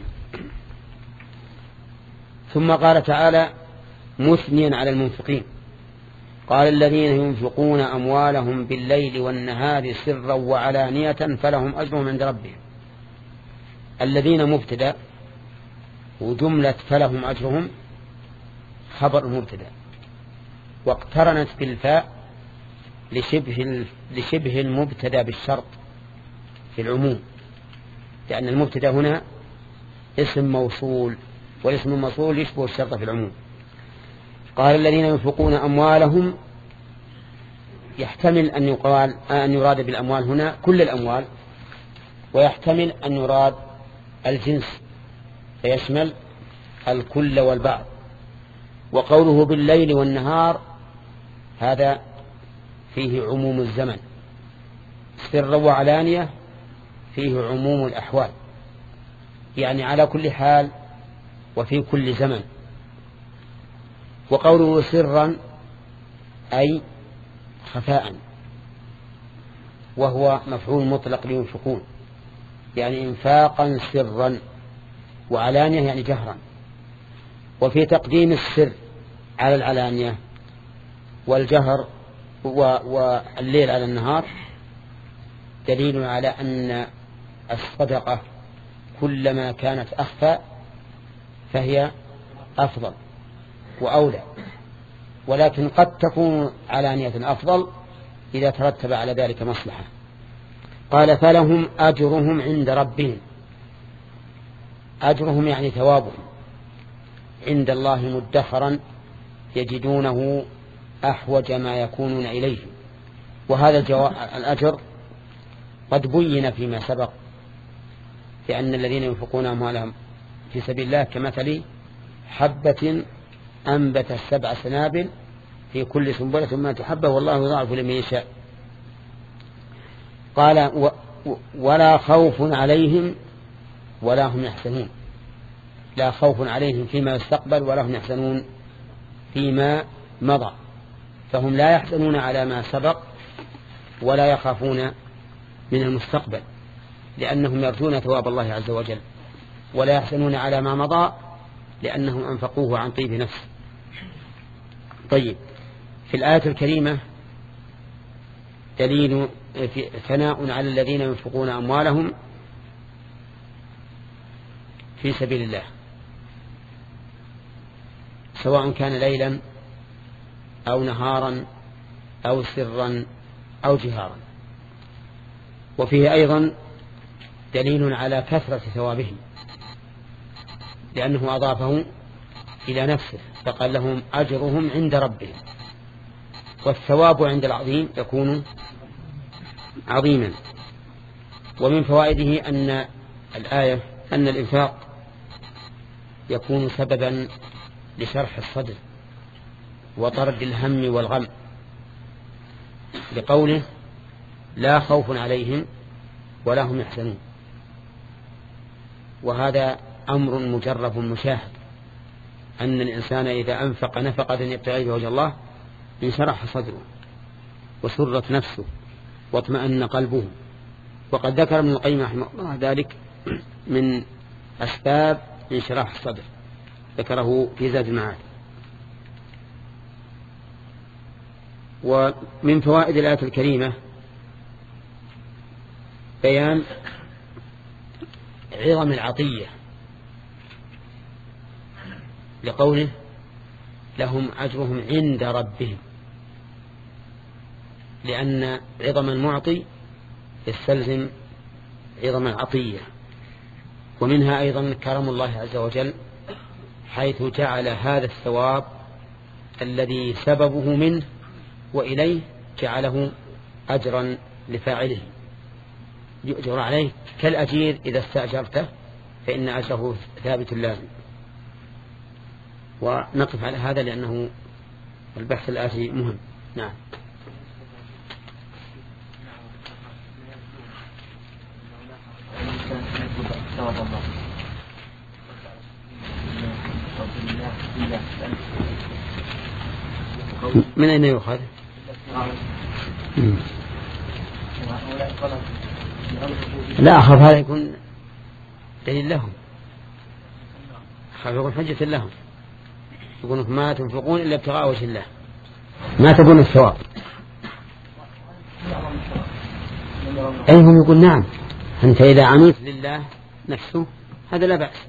ثم قال تعالى مثنيا على المنفقين، قال الذين ينفقون أموالهم بالليل والنهار سرا وعلانية فلهم أجرهم عند ربهم. الذين مبتدأ، وجملة فلهم أجرهم خبر مبتدأ، واقترنت بالفاء لشبه, لشبه المبتدأ بالشرط في العموم، لأن المبتدأ هنا اسم موصول، والاسم الموصول يشبه الشرط في العموم. قال الذين ينفقون أموالهم، يحتمل أن يقال أن يراد بالأموال هنا كل الأموال، ويحتمل أن يراد الجنس فيشمل الكل والبعض. وقوله بالليل والنهار هذا فيه عموم الزمن، سر وعلانية فيه عموم الأحوال، يعني على كل حال وفي كل زمن. وقوله سرا أي خفاء، وهو مفعول مطلق لينفقون، يعني انفاقا سرا، وعلانية يعني جهرا. وفي تقديم السر على العلانية والجهر والليل على النهار دليل على أن الصدقة كلما كانت أخفى فهي أفضل وأولى، ولكن قد تكون علانية أفضل إذا ترتب على ذلك مصلحة. قال فلهم أجرهم عند ربهم. أجرهم يعني ثوابهم عند الله مدخرا يجدونه أحوج ما يكونون إليه. وهذا الأجر قد بين فيما سبق، لأن الذين ينفقون أموالهم في سبيل الله كمثل حبة أنبتت سبع سنابل في كل سنبلة ما تحبه والله يضاعف لمن يشاء. قال و ولا خوف عليهم ولا هم يحزنون. لا خوف عليهم فيما يستقبل ولا هم يحزنون فيما مضى، فهم لا يحزنون على ما سبق ولا يخافون من المستقبل، لأنهم يرجون ثواب الله عز وجل، ولا يحزنون على ما مضى لأنهم أنفقوه عن طيب نفس. طيب، في الآية الكريمة دليل ثناء على الذين ينفقون أموالهم في سبيل الله، سواء كان ليلا أو نهارا أو سرا أو جهارا. وفيه أيضا دليل على كثرة ثوابهم، لأنه أضافه إلى نفسه فقال لهم أجرهم عند ربهم، والثواب عند العظيم يكون عظيما. ومن فوائده أن الآية أن الإنفاق يكون سببا لشرح الصدر وطرد الهم والغم، لقوله لا خوف عليهم ولا هم يحزنون. وهذا أمر مجرب مشاهد، أن الإنسان إذا أنفق نفقة يبتغي بها وجه الله انشرح صدره وسرت نفسه واطمأن قلبه. وقد ذكر ابن القيم رحمه الله ذلك من أسباب انشراح الصدر، ذكره في زاد المعاد. ومن فوائد الآية الكريمة بيان عظم العطية، لقوله لهم أجرهم عند ربهم، لأن عظم المعطي يستلزم عظم العطية. ومنها أيضا كرم الله عز وجل، حيث جعل هذا الثواب الذي سببه منه وإليه جعله أجرا لفاعله يؤجر عليه، كالأجير إذا استأجرته فإن أجره ثابت لازم. ونقف على هذا لأنه البحث الآتي مهم. نعم. من أين يؤخذ؟ لا أخاف هذا يكون دليل لهم، أخاف يكون حجة لهم، يقولون ما تنفقون إلا ابتغاء وجه الله، ما تبون الثواب. أيهم يقول نعم، أنت إذا عملت لله نفسه هذا لا بأس.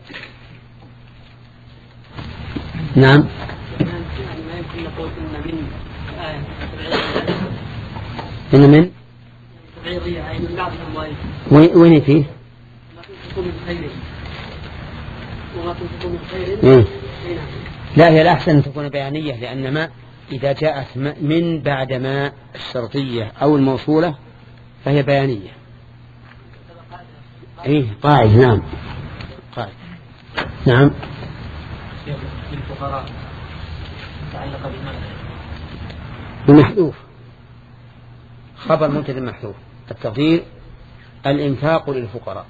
نعم. إن من وين فيه؟ لا، هي الأحسن أن تكون بيانية، لأن ما إذا جاءت من بعد ما الشرطية أو الموصولة فهي بيانية. إيه قاعد. نعم قاعد. نعم. الفقراء تعلق بمحذوف، خبر مبتدأ محذوف، التقدير الإنفاق للفقراء.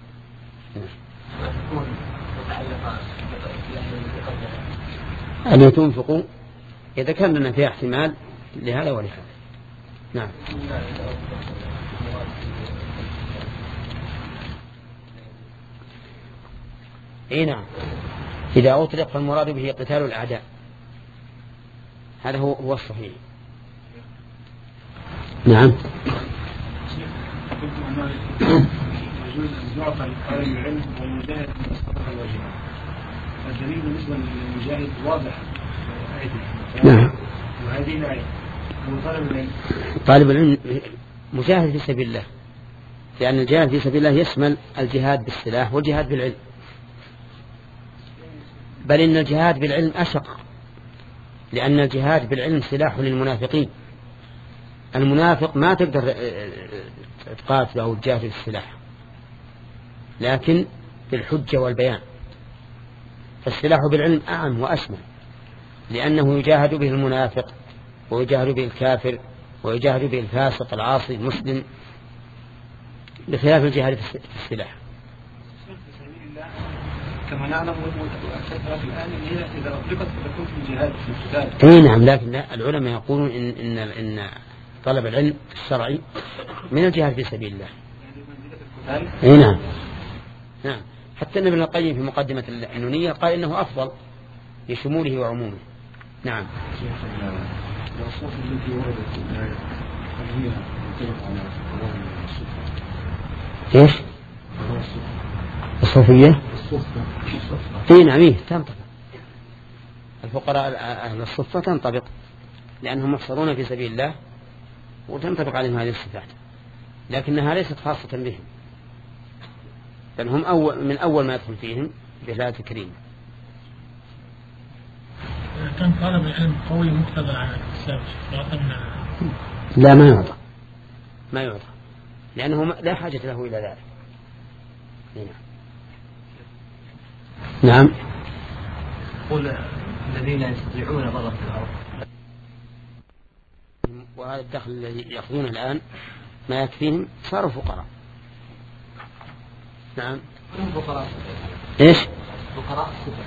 أن تنفقوا إذا كان لنا فيها احتمال لهذا ولهذا. نعم. إيه نعم، إذا أطلق فالمراد به قتال الأعداء، هذا هو هو الصحيح. نعم. يجوز أن يعطى لطالب العلم والمجاهد من الصدقة الواجبة. الدليل بالنسبة للمجاهد واضح آيته. نعم. وهذه الآية. طالب العلم طالب العلم مجاهد في سبيل الله، لأن الجهاد في سبيل الله يشمل الجهاد بالسلاح والجهاد بالعلم، بل إن الجهاد بالعلم أشق، لأن الجهاد بالعلم سلاح للمنافقين. المنافق ما تقدر تقاتله أو تجاهد بالسلاح، لكن بالحجة والبيان. فالسلاح بالعلم أعم وأشمل، لأنه يجاهد به المنافق ويجاهد به الكافر ويجاهد به الفاسق العاصي المسلم، بخلاف الجهاد في السلاح. كما نعلم الآن هي إذا أطلقت فتكون في الجهاد في القتال. أي نعم، لكن العلماء يقولون إن, إن, إن طلب العلم الشرعي من الجهاد في سبيل الله. أي نعم نعم. حتى ابن القيم في مقدمة النونية قال إنه أفضل لشموله وعمومه. نعم. الأصوات التي وردت الآية هل هي تنطبق على إيش؟ الصوفية؟ اي نعم إيه تنطبق. الفقراء أهل الصفة تنطبق لأنهم محصرون في سبيل الله وتنطبق عليهم هذه الصفات، لكنها ليست خاصة بهم، بل هم أول من أول ما يدخل فيهم بهذا الكريم. كان طالب العلم قوي مقتدر على الحساب لا ما يعطى ما يعطى لأنه لا حاجة له إلى ذلك. نعم. قل الذين يستطيعون ضرب في الأرض، وهذا الدخل الذي يأخذونه الآن ما يكفيهم صاروا فقراء. نعم. فقراء إيش؟ فقراء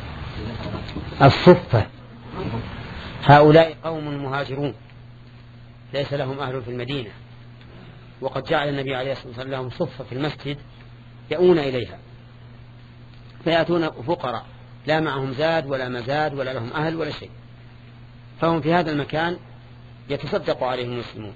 الصفة. هؤلاء قوم مهاجرون ليس لهم أهل في المدينة، وقد جعل النبي عليه الصلاة والسلام لهم صفة في المسجد يأون إليها، فيأتون فقراء لا معهم زاد ولا مزاد ولا لهم أهل ولا شيء، فهم في هذا المكان يتصدق عليهم المسلمون.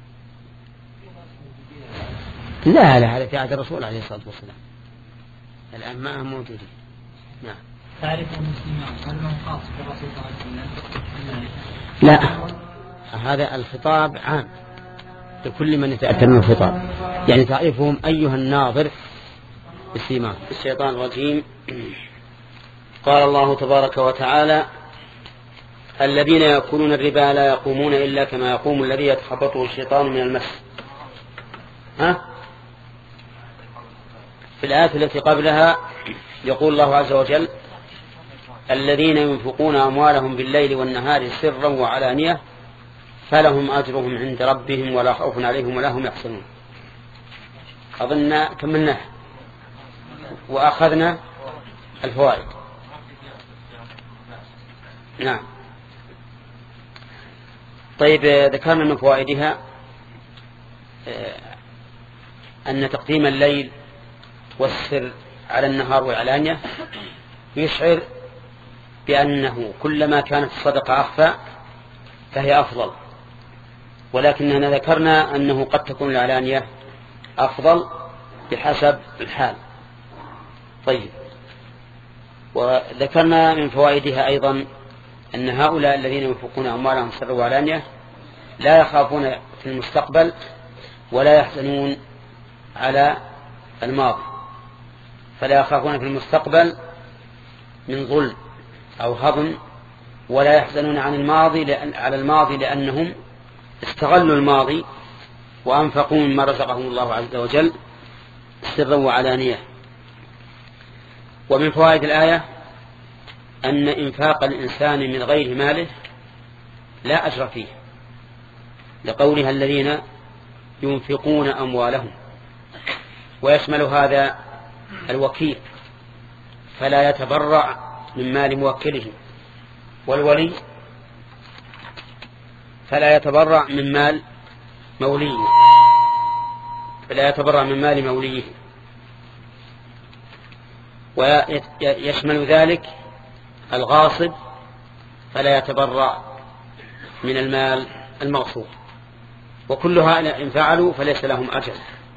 لا لا هذا في عهد الرسول عليه الصلاة والسلام، الآن ما هم موجودين. نعم. تعرف المسلمين هل هم خاص بالرسول صلى الله عليه وسلم؟ لا، هذا الخطاب عام لكل من يتأثر من الخطاب، يعني تعرفهم أيها الناظر بسيماهم. الشيطان الرجيم. قال الله تبارك وتعالى: الذين يأكلون الربا لا يقومون إلا كما يقوم الذي يتخبطه الشيطان من المس. ها؟ في الآية التي قبلها يقول الله عز وجل: الذين ينفقون أموالهم بالليل والنهار سرا وعلانية فلهم أجرهم عند ربهم ولا خوف عليهم ولا هم يحزنون. أظن كملناه وأخذنا الفوائد. نعم. طيب ذكرنا من فوائدها أن تقديم الليل والسر على النهار والعلانية يشعر بأنه كلما كانت الصدقة أخفى فهي أفضل، ولكننا ذكرنا أنه قد تكون العلانية أفضل بحسب الحال. طيب، وذكرنا من فوائدها أيضا أن هؤلاء الذين ينفقون أموالهم سرا وعلانية لا يخافون في المستقبل ولا يحزنون على الماضي، فلا يخافون في المستقبل من ظلم أو هضم، ولا يحزنون عن الماضي لأن على الماضي لأنهم استغلوا الماضي وأنفقوا مما رزقهم الله عز وجل سرا وعلانية. ومن فوائد الآية أن إنفاق الإنسان من غير ماله لا أجر فيه، لقولها الذين ينفقون أموالهم، ويشمل هذا الوكيل فلا يتبرع من مال موكله، والولي فلا يتبرع من مال موليه فلا يتبرع من مال موليه ويشمل ذلك الغاصب فلا يتبرع من المال المغصوب، وكلها إن فعلوا فليس لهم أجر.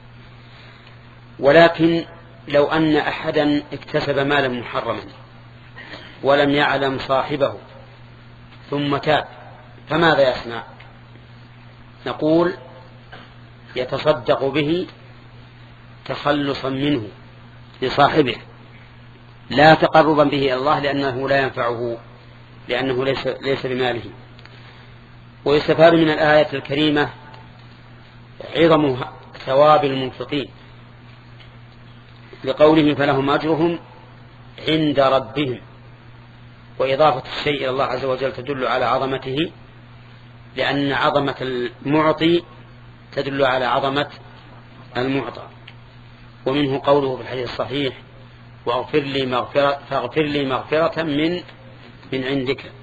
ولكن لو أن أحدا اكتسب مالا محرما ولم يعلم صاحبه ثم تاب فماذا يصنع؟ نقول يتصدق به تخلصا منه لصاحبه لا تقربا به إلى الله لأنه لا ينفعه لأنه ليس, ليس بماله. ويستفاد من الآية الكريمة عظم ثواب المنفقين لقوله فلهم أجرهم عند ربهم، وإضافة الشيء إلى الله عز وجل تدل على عظمته لأن عظمة المعطي تدل على عظمة المعطى. ومنه قوله في الحديث الصحيح واغفر لي مغفرة فاغفر لي مغفرة من من عندك.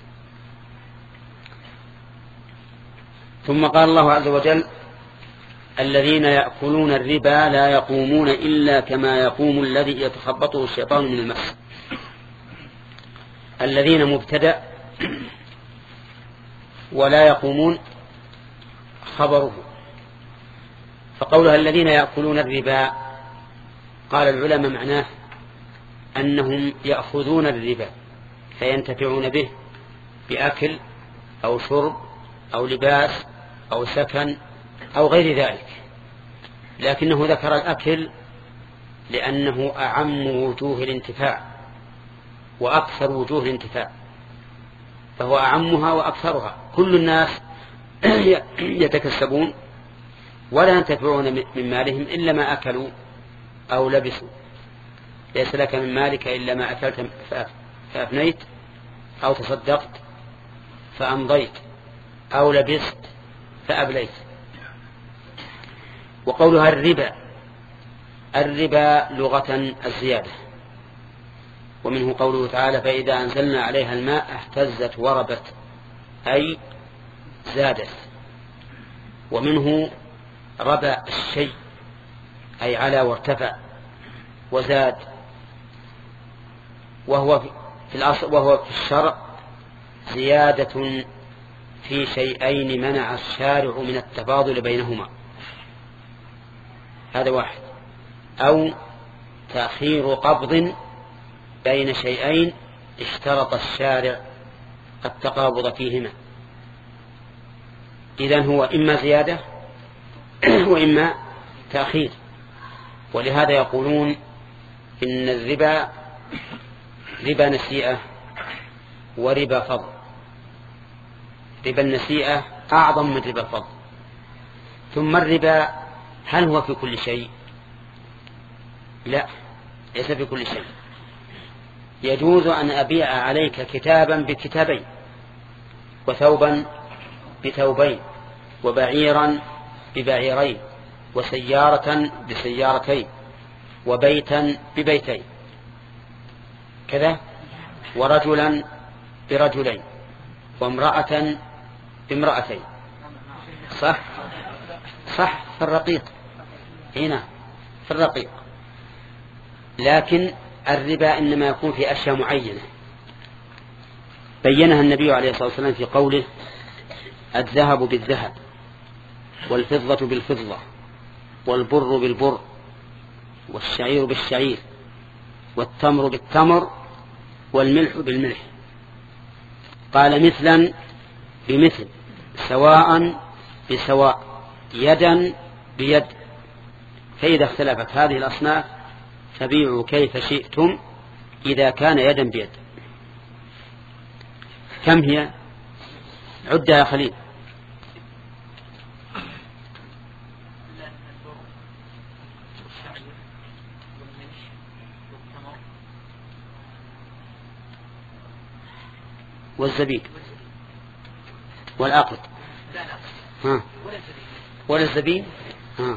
ثم قال الله عز وجل الذين يأكلون الربا لا يقومون إلا كما يقوم الذي يتخبطه الشيطان من المس. الذين مبتدأ ولا يقومون خبره، فقولها الذين يأكلون الربا قال العلماء معناه أنهم يأخذون الربا فينتفعون به بأكل أو شرب أو لباس أو سكن أو غير ذلك، لكنه ذكر الأكل لأنه أعم وجوه الانتفاع وأكثر وجوه الانتفاع، فهو أعمها وأكثرها. كل الناس يتكسبون ولا ينتفعون من مالهم إلا ما أكلوا أو لبسوا. ليس لك من مالك إلا ما أكلت فأفنيت أو تصدقت فأمضيت أو لبست فأبليت. وقولها الربا الربا لغة الزيادة، ومنه قوله تعالى فإذا أنزلنا عليها الماء اهتزت وربت أي زادت. ومنه ربا الشيء أي على وارتفع وزاد، وهو في الأصل وهو في الشرع زيادة في شيئين منع الشارع من التفاضل بينهما، هذا واحد، أو تأخير قبض بين شيئين اشترط الشارع التقابض فيهما. إذن هو إما زيادة وإما تأخير. ولهذا يقولون إن الربا ربا نسيئة وربا فضل. ربا النسيئة أعظم من ربا الفضل. ثم الربا هل هو في كل شيء؟ لا، ليس في كل شيء. يجوز أن أبيع عليك كتابا بكتابين وثوبا بثوبين وبعيرا ببعيرين وسيارة بسيارتين وبيتا ببيتين كذا، ورجلا برجلين وامرأة بامرأتين. صح صح في الرقيق هنا في الرقيق. لكن الربا إنما يكون في أشياء معينة بينها النبي عليه الصلاة والسلام في قوله الذهب بالذهب والفضة بالفضة والبر بالبر والشعير بالشعير والتمر بالتمر والملح بالملح. قال مثلا بمثل سواء بسواء يدا بيد، فإذا اختلفت هذه الأصناف فبيعوا كيف شئتم إذا كان يدا بيد. كم هي؟ عدها يا خليل. والزبيب والعقد ها ولا الزبيب ها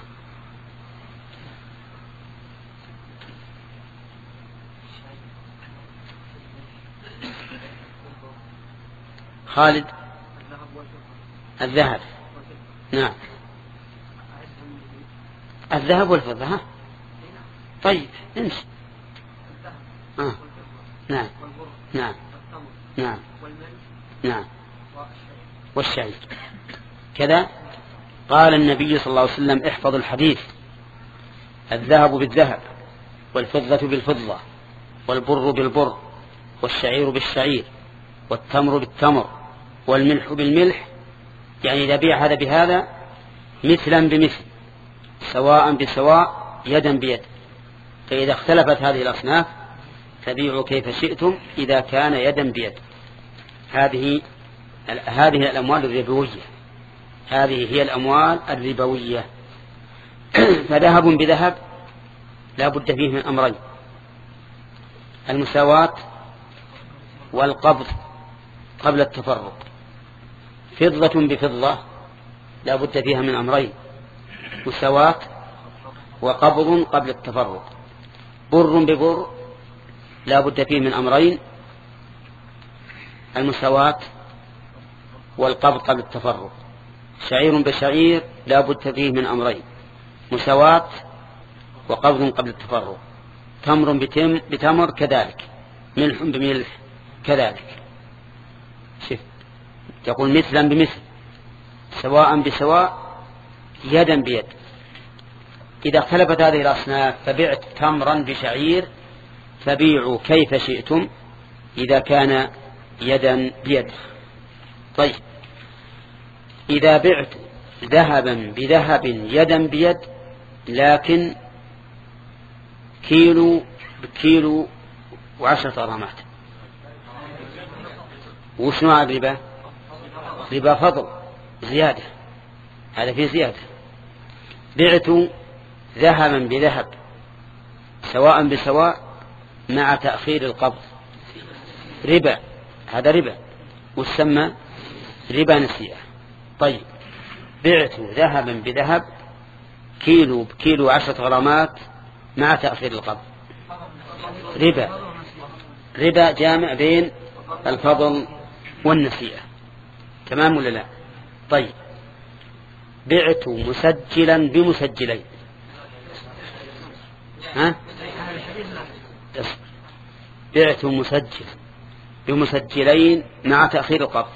خالد الذهب نعم الذهب والفضة ها طيب امشي ها نعم نعم نعم نعم والشعير كذا. قال النبي صلى الله عليه وسلم احفظ الحديث الذهب بالذهب والفضة بالفضة والبر بالبر والشعير بالشعير والتمر بالتمر والملح بالملح، يعني إذا بيع هذا بهذا مثلا بمثل سواء بسواء يدا بيد. فإذا اختلفت هذه الأصناف فبيعوا كيف شئتم إذا كان يدا بيد. هذه هذه الأموال الربوية، هذه هي الأموال الربوية. فذهب بذهب لا بد فيه من أمرين: المساواة والقبض قبل التفرق. فضة بفضة لا بد فيها من أمرين: مساواة وقبض قبل التفرق. بر ببر لا بد فيه من أمرين: المساواة والقبض قبل التفرق. شعير بشعير لا بد فيه من أمرين: مساواة وقبض قبل التفرق. تمر بتم بتمر كذلك، ملح بملح كذلك. شف يقول مثلا بمثل، سواء بسواء، يدا بيد. إذا اختلفت هذه الأصناف فبعت تمرا بشعير فبيعوا كيف شئتم إذا كان يدا بيد. طيب، إذا بعت ذهبا بذهب يدا بيد لكن كيلو بكيلو وعشرة غرامات، وشنو الربا؟ ربا فضل، زيادة، هذا فيه زيادة. بعت ذهبا بذهب سواء بسواء مع تأخير القبض، ربا، هذا ربا وتسمى ربا نسيئة. طيب، بعت ذهبا بذهب كيلو بكيلو عشرة غرامات مع تأخير القبض، ربا، ربا جامع بين الفضل والنسيئة. تمام ولا لا؟ طيب، بعت مسجلا بمسجلين. ها؟ بعت مسجل بمسجلين مع تأخير القبض،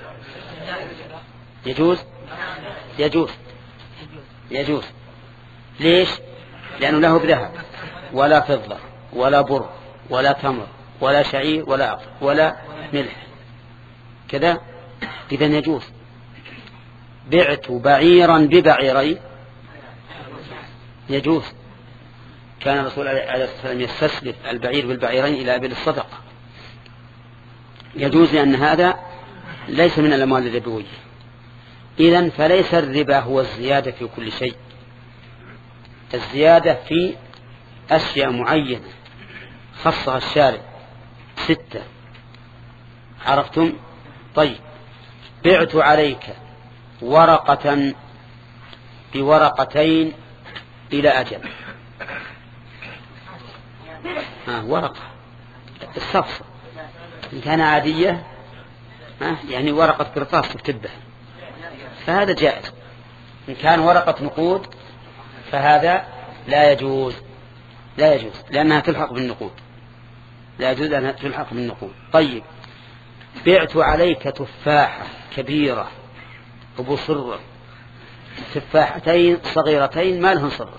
يجوز؟ يجوز يجوز. ليش؟ لأنه له بذهب ولا فضة ولا بر ولا تمر ولا شعير ولا عقل ولا ملح كذا، إذن يجوز. بعت بعيرا ببعيرين، يجوز. كان الرسول عليه الصلاة والسلام يستسلف البعير بالبعيرين إلى أبل الصدقة، يجوز، لأن هذا ليس من الأموال الربوية. إذن فليس الربا هو الزيادة في كل شيء، الزيادة في أشياء معينة خصها الشارع، ستة، عرفتم؟ طيب، بعت عليك ورقة بورقتين إلى أجل. آه ورقة الصفصة إن كان عادية، آه يعني ورقة قرطاس تكتبها فهذا جائز. إن كان ورقة نقود فهذا لا يجوز، لا يجوز لأنها تلحق بالنقود، لا يجوز أنها تلحق بالنقود. طيب، بعت عليك تفاحة كبيرة أبو صرة، تفاحتين صغيرتين ما لهن صرة،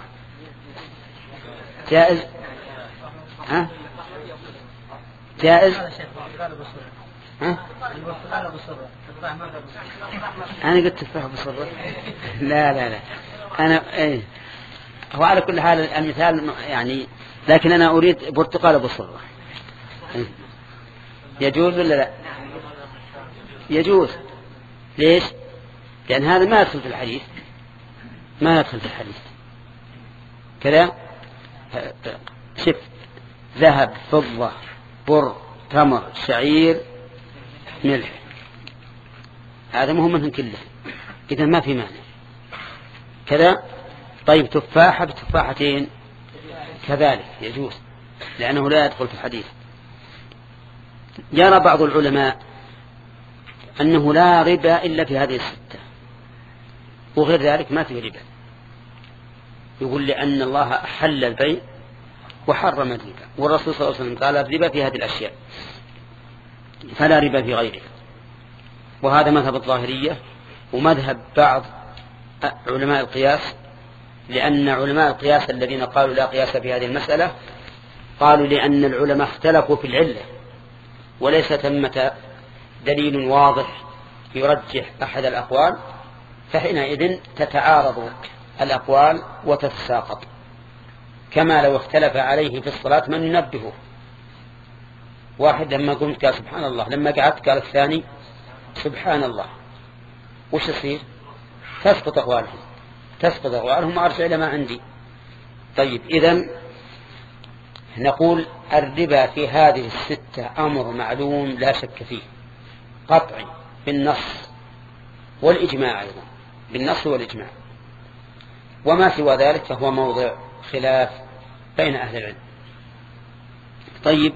جائز؟ ها؟ جائز؟ ها؟ أنا قلت تفاح أبو صرة؟ لا لا لا أنا إيه. هو على كل حال المثال يعني، لكن أنا أريد برتقال أبو صرة. يجوز ولا لا؟ يجوز. ليش؟ لأن هذا ما يدخل في الحديث، ما يدخل في الحديث كذا. شف ذهب فضة بر تمر شعير ملح، هذا مهم منهم كله، إذا ما في معنى كذا. طيب، تفاحة بتفاحتين كذلك يجوز، لأنه لا يدخل في الحديث. يرى بعض العلماء أنه لا ربا إلا في هذه الستة، وغير ذلك ما في ربا. يقول لأن الله أحل البيع وحرم الربا، والرسول صلى الله عليه وسلم قال الربا في هذه الأشياء فلا ربا في غيرها. وهذا مذهب الظاهرية ومذهب بعض علماء القياس، لأن علماء القياس الذين قالوا لا قياس في هذه المسألة قالوا لأن العلماء اختلفوا في العلة وليس ثمة دليل واضح يرجح أحد الأقوال، فحينئذ تتعارض الأقوال وتتساقط. كما لو اختلف عليه في الصلاة من ينبهه. واحد لما قمت قال سبحان الله، لما قعدت قال الثاني سبحان الله، وش يصير؟ تسقط أقوالهم تسقط أقوالهم وأرجع إلى ما عندي. طيب، إذن نقول الربا في هذه الستة أمر معلوم لا شك فيه قطعي بالنص والإجماع، أيضا بالنص والإجماع، وما سوى ذلك فهو موضع خلاف بين أهل العلم. طيب،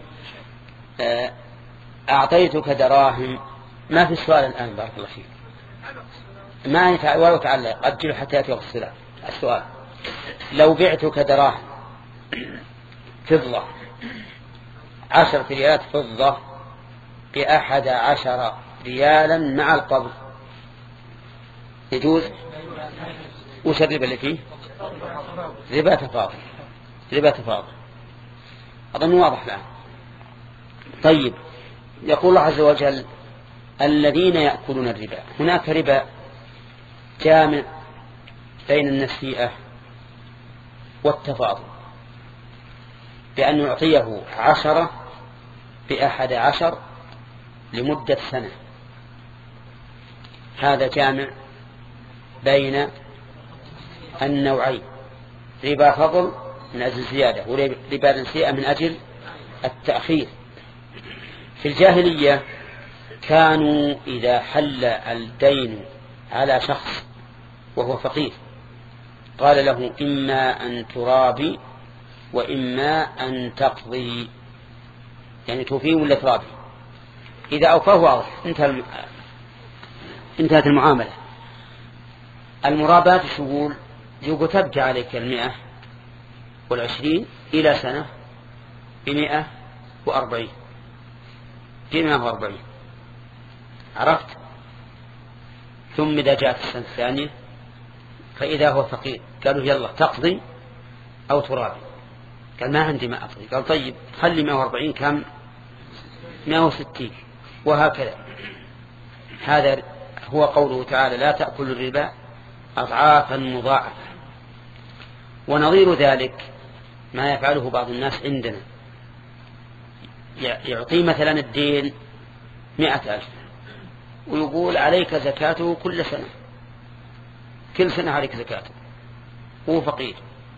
أعطيتك دراهم، ما في السؤال الآن بارك الله فيك، ما ولا تعلق أجل حتى يأتي وقت الصلاة. السؤال: لو بعتك دراهم فضة عشرة ريالات فضة بأحد عشر ريالا مع القبض، يجوز؟ وش الربا اللي فيه؟ ربا تفاضل ربا تفاضل أظن واضح الآن. طيب، يقول الله عز وجل: الذين يأكلون الربا. هناك ربا جامع بين النسيئة والتفاضل، بأن يعطيه عشرة بأحد عشر لمدة سنة، هذا جامع بين النوعين: ربا فضل من أجل الزيادة، وربا نسيئة من أجل التأخير. في الجاهلية كانوا إذا حل الدين على شخص وهو فقير قال له: إما أن ترابي وإما أن تقضي، يعني توفيه ولا ترابي. إذا أوفاه واضح، انتهت المعاملة. المرابات شغول، يقول تبقى عليك المئة والعشرين إلى سنة بمئة وأربعين بمئة وأربعين، عرفت؟ ثم إذا جاءت السنة الثانية فإذا هو فقير قالوا: يلا تقضي أو ترابي. قال: ما عندي ما أقضي. قال: طيب خلي مئة وأربعين كم؟ مئة وستين، وهكذا. هذا هو قوله تعالى: لا تأكل الربا أضعافا مضاعفة. ونظير ذلك ما يفعله بعض الناس عندنا، يعطي مثلا الدين مئة ألف ويقول: عليك زكاته كل سنة، كل سنة عليك زكاته، هو فقير.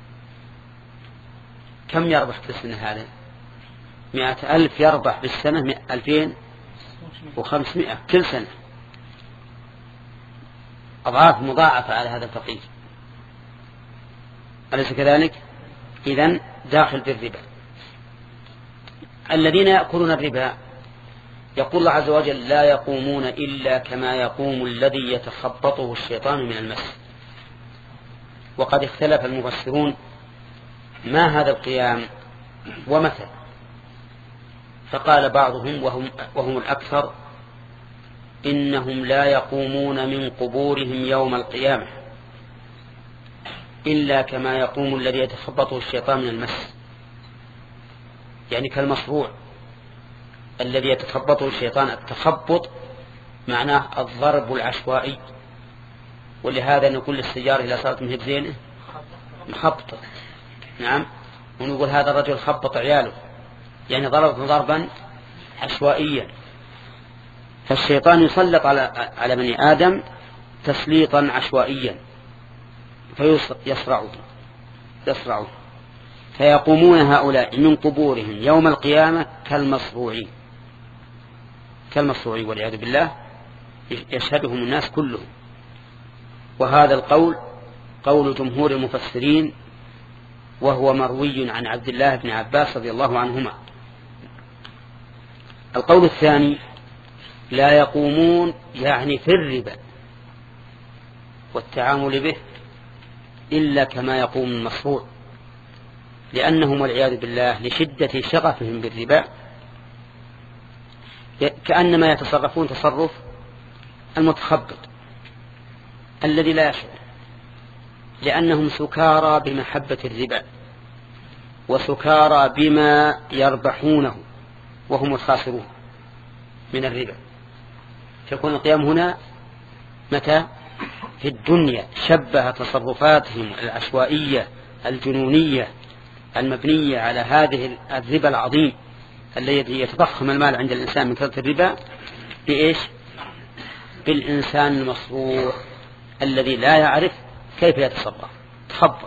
كم يربح في السنة هذا؟ مئة ألف يربح بالسنة ألفين وخمسمائة كل سنة، أضعاف مضاعفة على هذا الفقير، أليس كذلك؟ إذن داخل بالربا. الذين يأكلون الربا يقول الله عز وجل: لا يقومون إلا كما يقوم الذي يتخبطه الشيطان من المس. وقد اختلف المفسرون ما هذا القيام ومتى، فقال بعضهم وهم, وهم الأكثر: إنهم لا يقومون من قبورهم يوم القيامة إلا كما يقوم الذي يتخبطه الشيطان من المس، يعني كالمصروع الذي يتخبطه الشيطان. التخبط معناه الضرب العشوائي، ولهذا نقول للسيارة إذا صارت مهب زينة مخبطة، نعم، ونقول هذا الرجل خبط عياله، يعني ضرب ضربا عشوائيا. فالشيطان يسلط على على بني آدم تسليطا عشوائيا فيسرعه يسرعه فيقومون هؤلاء من قبورهم يوم القيامة كالمصروعين كالمصروعين والعياذ بالله، يشهدهم الناس كلهم. وهذا القول قول جمهور المفسرين، وهو مروي عن عبد الله بن عباس رضي الله عنهما. القول الثاني: لا يقومون يعني في الربا والتعامل به إلا كما يقوم المصروع، لأنهم والعياذ بالله لشدة شغفهم بالربا كأنما يتصرفون تصرف المتخبط الذي لا يشعر، لأنهم سكارى بمحبة الربا وسكارى بما يربحونه وهم الخاسرون من الربا. فيكون القيام هنا متى؟ في الدنيا. شبه تصرفاتهم العشوائية الجنونية المبنية على هذه الربا العظيم الذي يتضخم المال عند الإنسان من كثرة الربا بإيش؟ بالإنسان المصروع الذي لا يعرف كيف يتصرف، تخبط.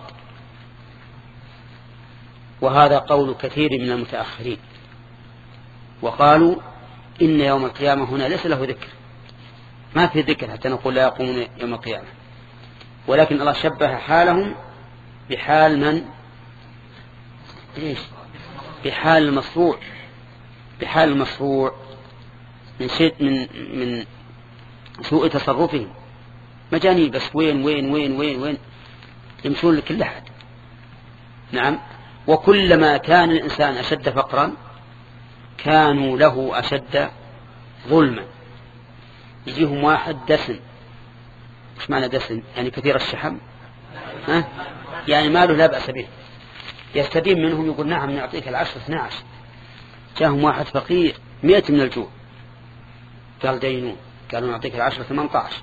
وهذا قول كثير من المتأخرين، وقالوا إن يوم القيامة هنا ليس له ذكر، ما في ذكر حتى نقول لا يقومون يوم القيامة، ولكن الله شبه حالهم بحال من؟ إيش؟ بحال المصروع، بحال المصروع من شيء من من سوء تصرفهم، مجانين بس وين وين وين وين وين يمشون لكل أحد. نعم. وكلما كان الإنسان أشد فقرا كانوا له أشد ظلما. يجيهم واحد دسم. مش معنى دسم؟ يعني كثير الشحم، ها؟ يعني ماله لا بأس به، يستدين منهم يقول نعم نعطيك العشر اثنى عشر. جاءهم واحد فقير مئة من الجوع قال دينون، قالوا نعطيك العشر ثمانية عشر.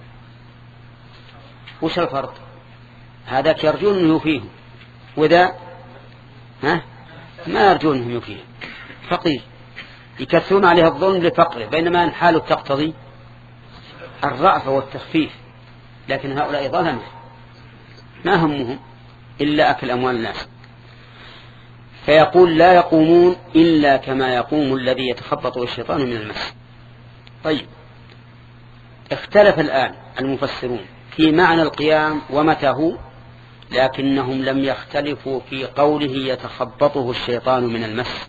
وش الفرق؟ هذاك يرجون أنه يفيهم، وذا ها ما يرجون أنه يفيهم، فقير يكثرون عليه الظلم لفقره، بينما حاله تقتضي الرأفة والتخفيف. لكن هؤلاء ظلموا ما همهم إلا أكل أموال الناس. فيقول لا يقومون إلا كما يقوم الذي يتخبط الشيطان من المس. طيب، اختلف الآن المفسرون في معنى القيام ومتى هو، لكنهم لم يختلفوا في قوله يتخبطه الشيطان من المس.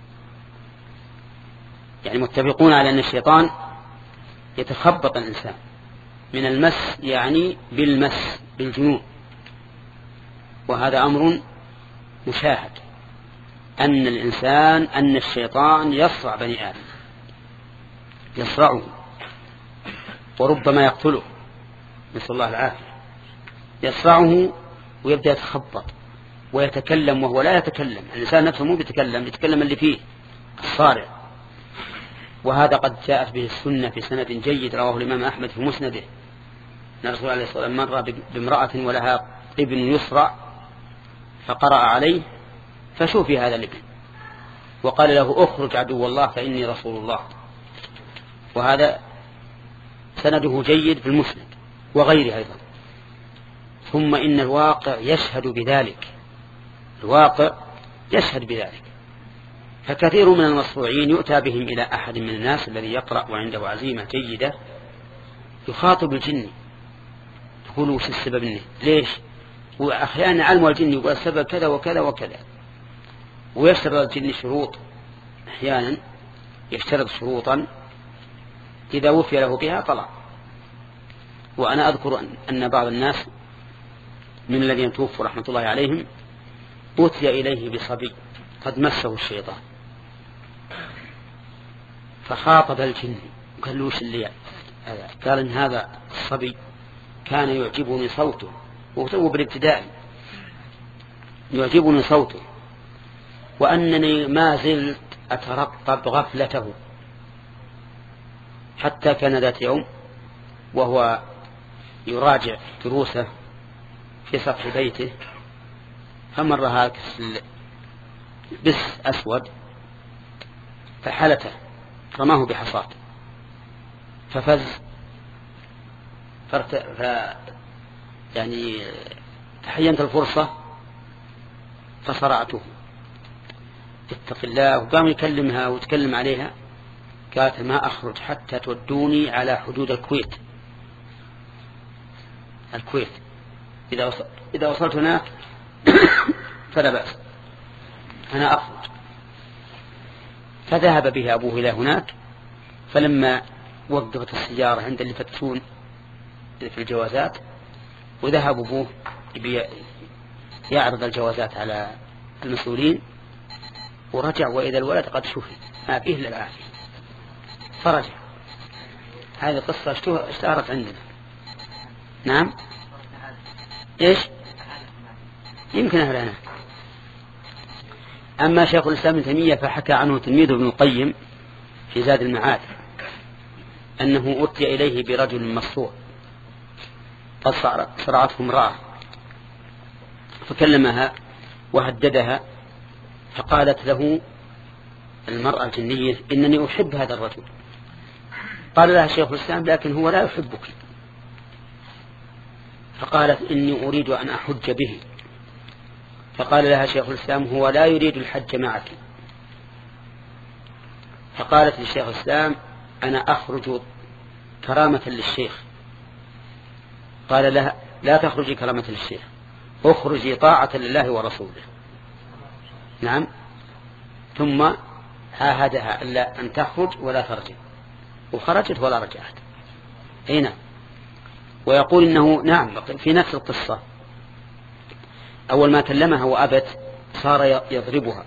يعني متفقون على أن الشيطان يتخبط الإنسان من المس، يعني بالمس بالجنون. وهذا أمر مشاهد، أن الإنسان أن الشيطان يصرع بني آدم، يصرعه وربما يقتله، نسأل الله العافية. يصرعه ويبدأ يتخبط ويتكلم وهو لا يتكلم. الإنسان نفسه مو بيتكلم، يتكلم اللي فيه الصارع. وهذا قد جاءت به السنة في سند جيد، رواه الإمام أحمد في مسنده أن الرسول عليه الصلاة والسلام مر بامرأة ولها ابن يسرع فقرأ عليه فشوفي هذا الابن وقال له اخرج عدو الله فإني رسول الله. وهذا سنده جيد في المسند وغيره أيضا. ثم إن الواقع يشهد بذلك، الواقع يشهد بذلك. فكثير من المصروعين يؤتى بهم إلى أحد من الناس الذي يقرأ وعنده عزيمة جيدة، يخاطب الجن يقول وش السبب منه ليش، وأحيانا علم الجن يقول السبب كذا وكذا وكذا، ويشترط الجن شروط، أحيانا يشترط شروطا إذا وفي له بها طلع. وأنا أذكر أن بعض الناس من الذين توفوا رحمة الله عليهم أتي إليه بصبي قد مسه الشيطان، فخاطب الجن قال له وش اللي هذا؟ قال إن هذا الصبي كان يعجبني صوته، وهو بالابتداء يعجبني صوته، وأنني ما زلت أترقب غفلته، حتى كان ذات يوم وهو يراجع دروسه في سطح بيته فمر هاكس بس أسود فحلته رماه بحصاة ففز فرت... ف... يعني تحينت الفرصة فصرعته. اتق الله. وقام يكلمها وتكلم عليها، قالت ما أخرج حتى تودوني على حدود الكويت. الكويت إذا وصل... إذا وصلت هناك فلا بأس، أنا أخرج. فذهب به أبوه إلى هناك، فلما وقفت السيارة عند اللي يفتشون في الجوازات وذهب أبوه يعرض الجوازات على المسؤولين، ورجع وإذا الولد قد شفي ما فيه إلا العافية، فرجع. هذه قصة اشتهرت عندنا. نعم إيش يمكن أهل هنا. أما شيخ الإسلام ابن تيمية فحكى عنه تلميذه ابن القيم في زاد المعاد أنه أتي إليه برجل مصروع قد صرعته امرأة، فكلمها وهددها فقالت له المرأة الجنية إنني أحب هذا الرجل. قال لها شيخ الإسلام لكن هو لا يحبك. فقالت إني أريد أن أحج به. فقال لها شيخ الإسلام هو لا يريد الحج معك. فقالت للشيخ الإسلام أنا أخرج كرامة للشيخ. قال لها لا تخرجي كرامة للشيخ، اخرجي طاعة لله ورسوله. نعم. ثم عاهدها ألا أن تخرج ولا ترجع، وخرجت ولا رجعت. هنا ويقول إنه نعم في نفس القصة أول ما كلمها وأبت صار يضربها.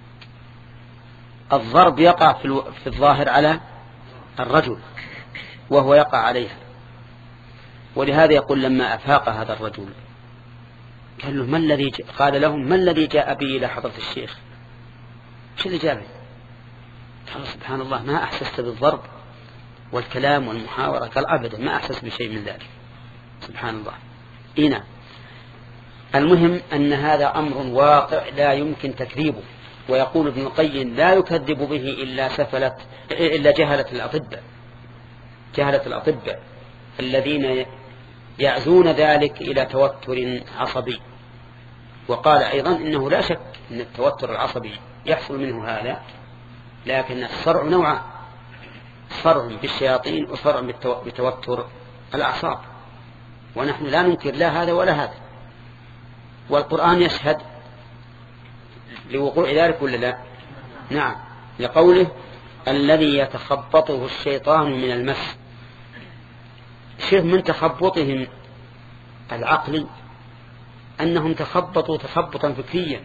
الضرب يقع في الظاهر على الرجل وهو يقع عليها. ولهذا يقول لما أفاق هذا الرجل قال له ما الذي قال لهم ما الذي جاء بي إلى حضرة الشيخ؟ شو اللي جاء بي؟ قال سبحان الله ما أحسست بالضرب والكلام والمحاورة. قال أبدا ما أحسس بشيء من ذلك. سبحان الله. إنا المهم أن هذا أمر واقع لا يمكن تكذيبه. ويقول ابن القيم لا يكذب به إلا سفلت إلا جهلة الأطباء جهلة الأطباء الذين يعزون ذلك إلى توتر عصبي. وقال أيضا إنه لا شك أن التوتر العصبي يحصل منه هذا، لكن الصرع نوعان: صرع بالشياطين وصرع بتوتر الأعصاب، ونحن لا ننكر لا هذا ولا هذا. والقرآن يشهد لوقوع ذلك ولا لا؟ نعم، لقوله الذي يتخبطه الشيطان من المس. شيء من تخبطهم العقلي أنهم تخبطوا تخبطا فكريا،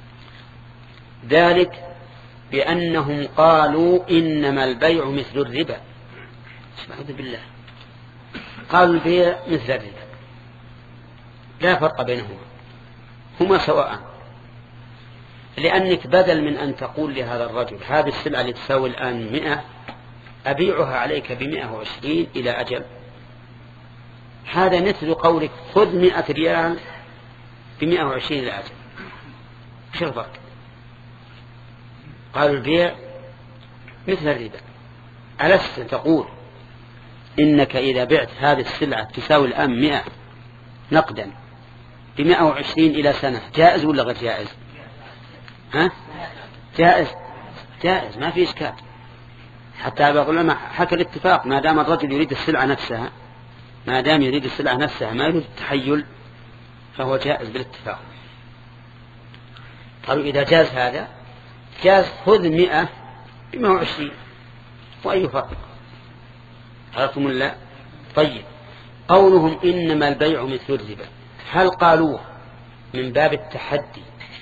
ذلك بأنهم قالوا إنما البيع مثل الربا. أعوذ بالله. قالوا البيع مثل الربا، لا فرق بينهما، هما سواء. لأنك بدل من أن تقول لهذا الرجل هذه السلعة اللي تساوي الآن مئة أبيعها عليك بمئة وعشرين إلى أجل، هذا مثل قولك خذ مئة ريال بمئة وعشرين إلى أجل. شو الفرق؟ قالوا البيع مثل الربا. ألست تقول إنك إذا بعت هذه السلعة تساوي الآن مئة نقدا بمئة وعشرين إلى سنة جائز ولا غير جائز؟ ها؟ جائز جائز ما في إشكال. حتى بعض العلماء حكى الاتفاق ما دام الرجل يريد السلعة نفسها ما دام يريد السلعة نفسها ما يريد التحيل فهو جائز بالاتفاق. قالوا إذا جاز هذا جاز خذ مئة بمئة وعشرين، وأي فرق؟ عرفتم الله؟ طيب، قولهم إنما البيع مثل الربا هل قالوه من باب التحدي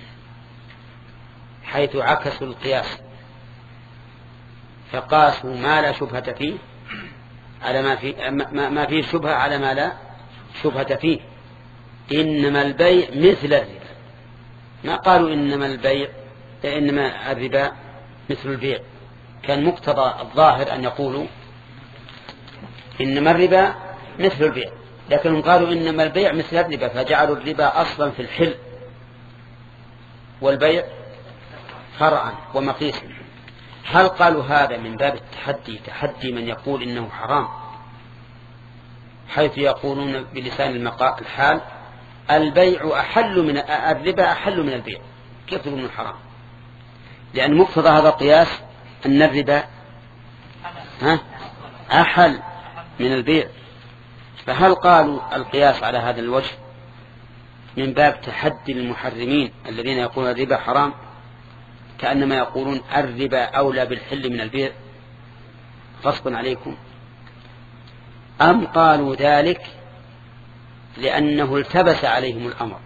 حيث عكسوا القياس فقاسوا ما لا شبهة فيه على ما فيه ما فيه شبهة على ما لا شبهة فيه؟ إنما البيع مثل الربا، ما قالوا إنما البيع إنما الربا مثل البيع. كان مقتضى الظاهر أن يقولوا إنما الربا مثل البيع، لكنهم قالوا إنما البيع مثل الربا فجعلوا الربا أصلا في الحل والبيع فرعا ومقيسا. هل قالوا هذا من باب التحدي تحدي من يقول إنه حرام حيث يقولون بلسان الحال البيع أحل من الربا أحل من البيع؟ كيف تقول من حرام؟ لأن مقتضى هذا القياس أن الربا ها أحل من البيع. فهل قالوا القياس على هذا الوجه من باب تحدي المحرمين الذين يقولون الربا حرام كأنما يقولون الربا أولى بالحل من البيع غصبا عليكم؟ أم قالوا ذلك لأنه التبس عليهم الأمر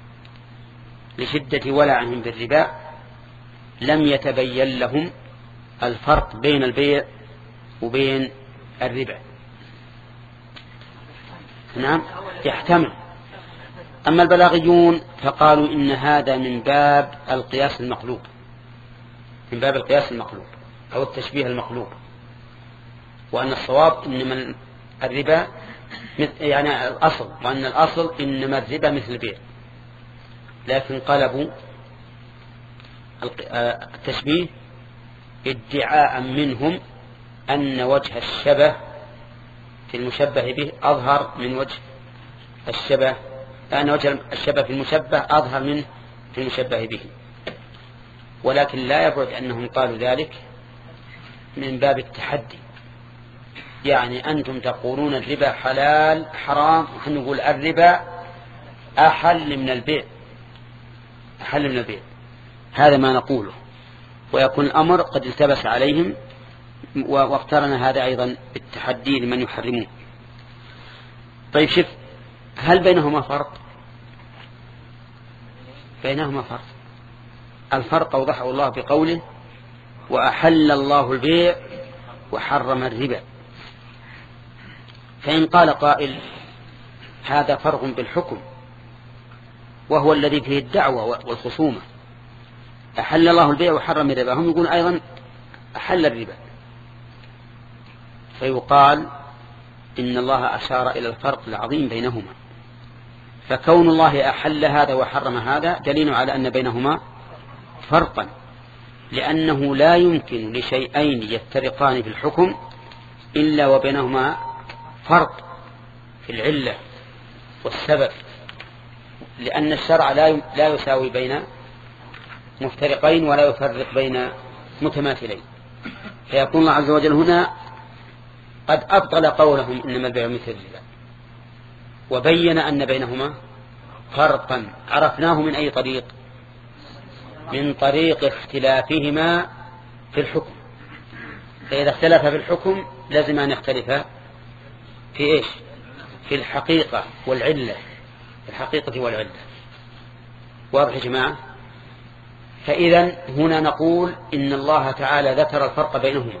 لشدة ولعهم بالربا لم يتبين لهم الفرق بين البيع وبين الربا؟ نعم يحتمل. أما البلاغيون فقالوا إن هذا من باب القياس المقلوب من باب القياس المقلوب أو التشبيه المقلوب، وأن الصواب إنما الربا يعني الأصل، وأن الأصل إنما الربا مثل البيع، لكن قلبوا التشبيه ادعاء منهم أن وجه الشبه في المشبه به أظهر من وجه الشبه، أن وجه الشبه في المشبه أظهر منه في المشبه به. ولكن لا يبعد أنهم قالوا ذلك من باب التحدي، يعني أنتم تقولون الربا حلال حرام، ونحن نقول الربا أحل من البيع، أحل من البيع، هذا ما نقوله. ويكون الأمر قد التبس عليهم، واقترن هذا أيضا بالتحدي لمن يحرمون. طيب شف، هل بينهما فرق؟ بينهما فرق. الفرق أوضحه الله بقوله وأحل الله البيع وحرم الربا. فإن قال قائل هذا فرق بالحكم وهو الذي فيه الدعوة والخصومة، أحل الله البيع وحرم الربا، هم يقولون أيضا أحل الربا، فيقال إن الله أشار إلى الفرق العظيم بينهما. فكون الله أحل هذا وحرم هذا دليل على أن بينهما فرقا، لأنه لا يمكن لشيئين يفترقان في الحكم إلا وبينهما فرق في العلة والسبب، لأن الشرع لا يساوي بين مفترقين ولا يفرق بين متماثلين. فيكون الله عز وجل هنا قد أبطل قولهم إنما البيع مثل الربا، وبين أن بينهما فرقا عرفناه من أي طريق؟ من طريق اختلافهما في الحكم. فإذا اختلف في الحكم لازم أن يختلف في إيش؟ في الحقيقة والعلة، في الحقيقة والعلة. واضح يا جماعة؟ فإذا هنا نقول إن الله تعالى ذكر الفرق بينهما،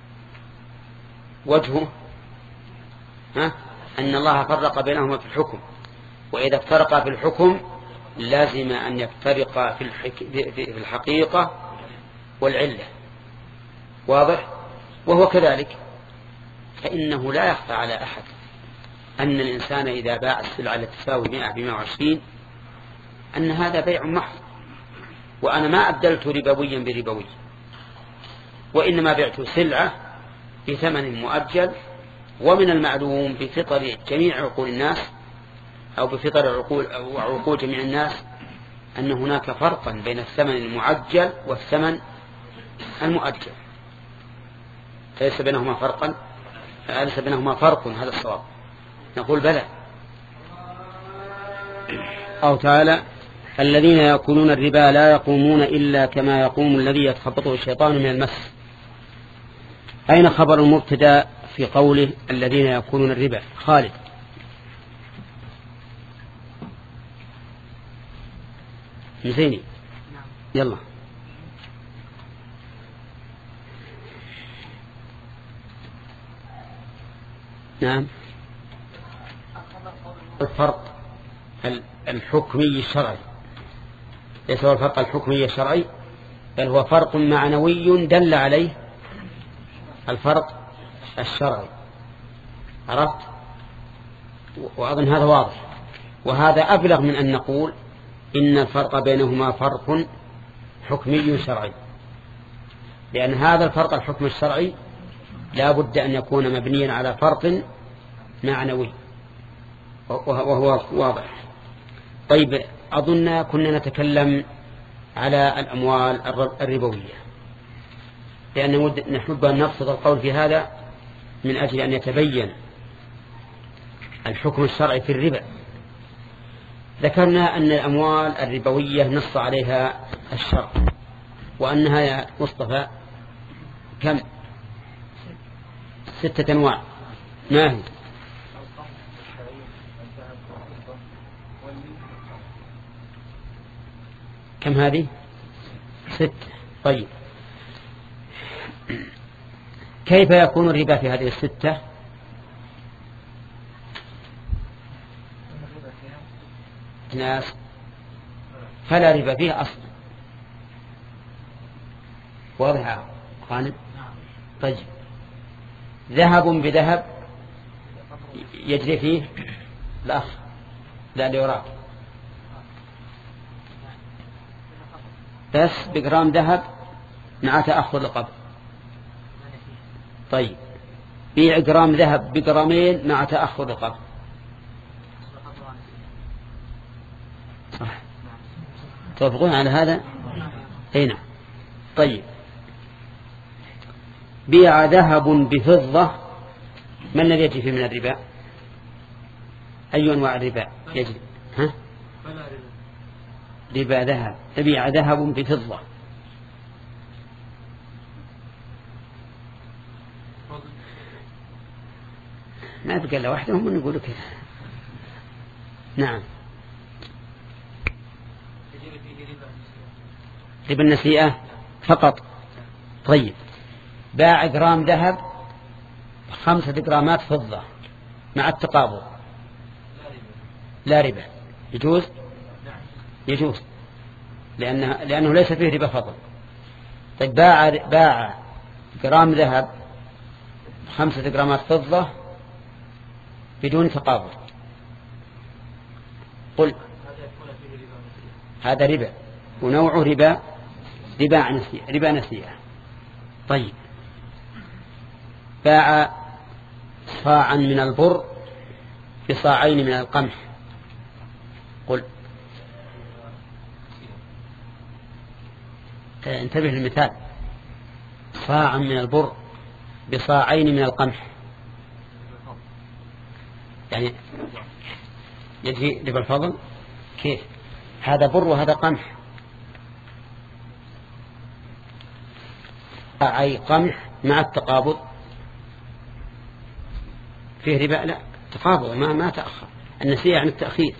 وجهه ها؟ أن الله فرق بينهما في الحكم، وإذا افترقا في الحكم لازم أن يفترقا في, الحك... في الحقيقة والعلة. واضح؟ وهو كذلك، فإنه لا يخفى على أحد أن الإنسان إذا باع السلعة التي تساوي مئة بمئة وعشرين أن هذا بيع محض، وأنا ما أبدلت ربويا بربوي، وإنما بعت سلعة بثمن مؤجل. ومن المعلوم بفطر جميع عقول الناس أو بفطر عقول أو عقول جميع الناس أن هناك فرقا بين الثمن المعجل والثمن المؤجل، فليس بينهما فرقا، فليس بينهما فرق. هذا الصواب. نقول بلى. أو تعالى الذين يأكلون الربا لا يقومون إلا كما يقوم الذي يتخبطه الشيطان من المس. أين خبر المبتدأ في قوله الذين يأكلون الربا؟ خالد. نسيني يلا. نعم. الفرق الحكمي الشرعي ليس هو الفرق الحكمي الشرعي، بل هو فرق معنوي دل عليه الفرق الشرعي. عرفت؟ وأظن هذا واضح. وهذا أبلغ من أن نقول إن الفرق بينهما فرق حكمي شرعي، لأن هذا الفرق الحكم الشرعي لا بد أن يكون مبنيا على فرق معنوي، وهو واضح. طيب، أظن كنا نتكلم على الأموال الربوية، لأن نحب أن نفصل القول في هذا من أجل أن يتبين الحكم الشرعي في الربا. ذكرنا أن الأموال الربوية نص عليها الشرع، وأنها يا مصطفى كم؟ ستة أنواع. ما هي؟ كم هذه؟ ستة. طيب، كيف يكون الربا في هذه الستة؟ ناس فلا ربا فيها أصلا. واضح خالد؟ طيب، ذهب بذهب يجري فيه الأخ لا اللي وراك بس بجرام ذهب مع تأخر القبض. طيب بيع جرام ذهب بجرامين مع تأخر القبض. صح، توافقون على هذا؟ اي نعم. طيب بيع ذهب بفضة، ما الذي يجري فيه من الربا؟ أي أنواع الربا يجري؟ ها؟ ربا ذهب. بيع ذهب بفضة، ما بقى إلا واحدة هم يقولوا كذا. نعم. ربا النسيئة فقط. طيب باع جرام ذهب خمسة جرامات فضة مع التقابض، لا ربا، يجوز؟ يجوز لأنه, لأنه ليس فيه ربا فضل. طيب باع باع جرام ذهب خمسة جرامات فضة بدون تقابض، قل هذا ربا، ونوعه ربا ربا نسيئة. ربا نسيئة. طيب باع صاعا من البر بصاعين من القمح، قل انتبه للمثال، صاعا من البر بصاعين من القمح، يعني يجي ربا الفضل. كيف؟ هذا بر وهذا قمح. أي قمح مع التقابض فيه ربا؟ لا، تقابض ما ما تأخر. النسيئة عن التأخير.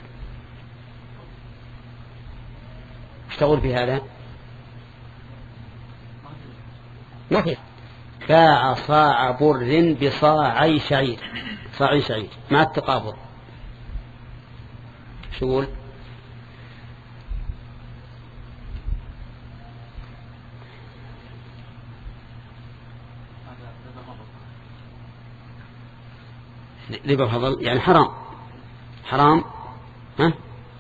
ايش تقول في هذا؟ ما في. باع صاع بر بصاعي شعير، صاعي شعير مع التقابض، شو يقول؟ ربا فضل يعني حرام. حرام. ها؟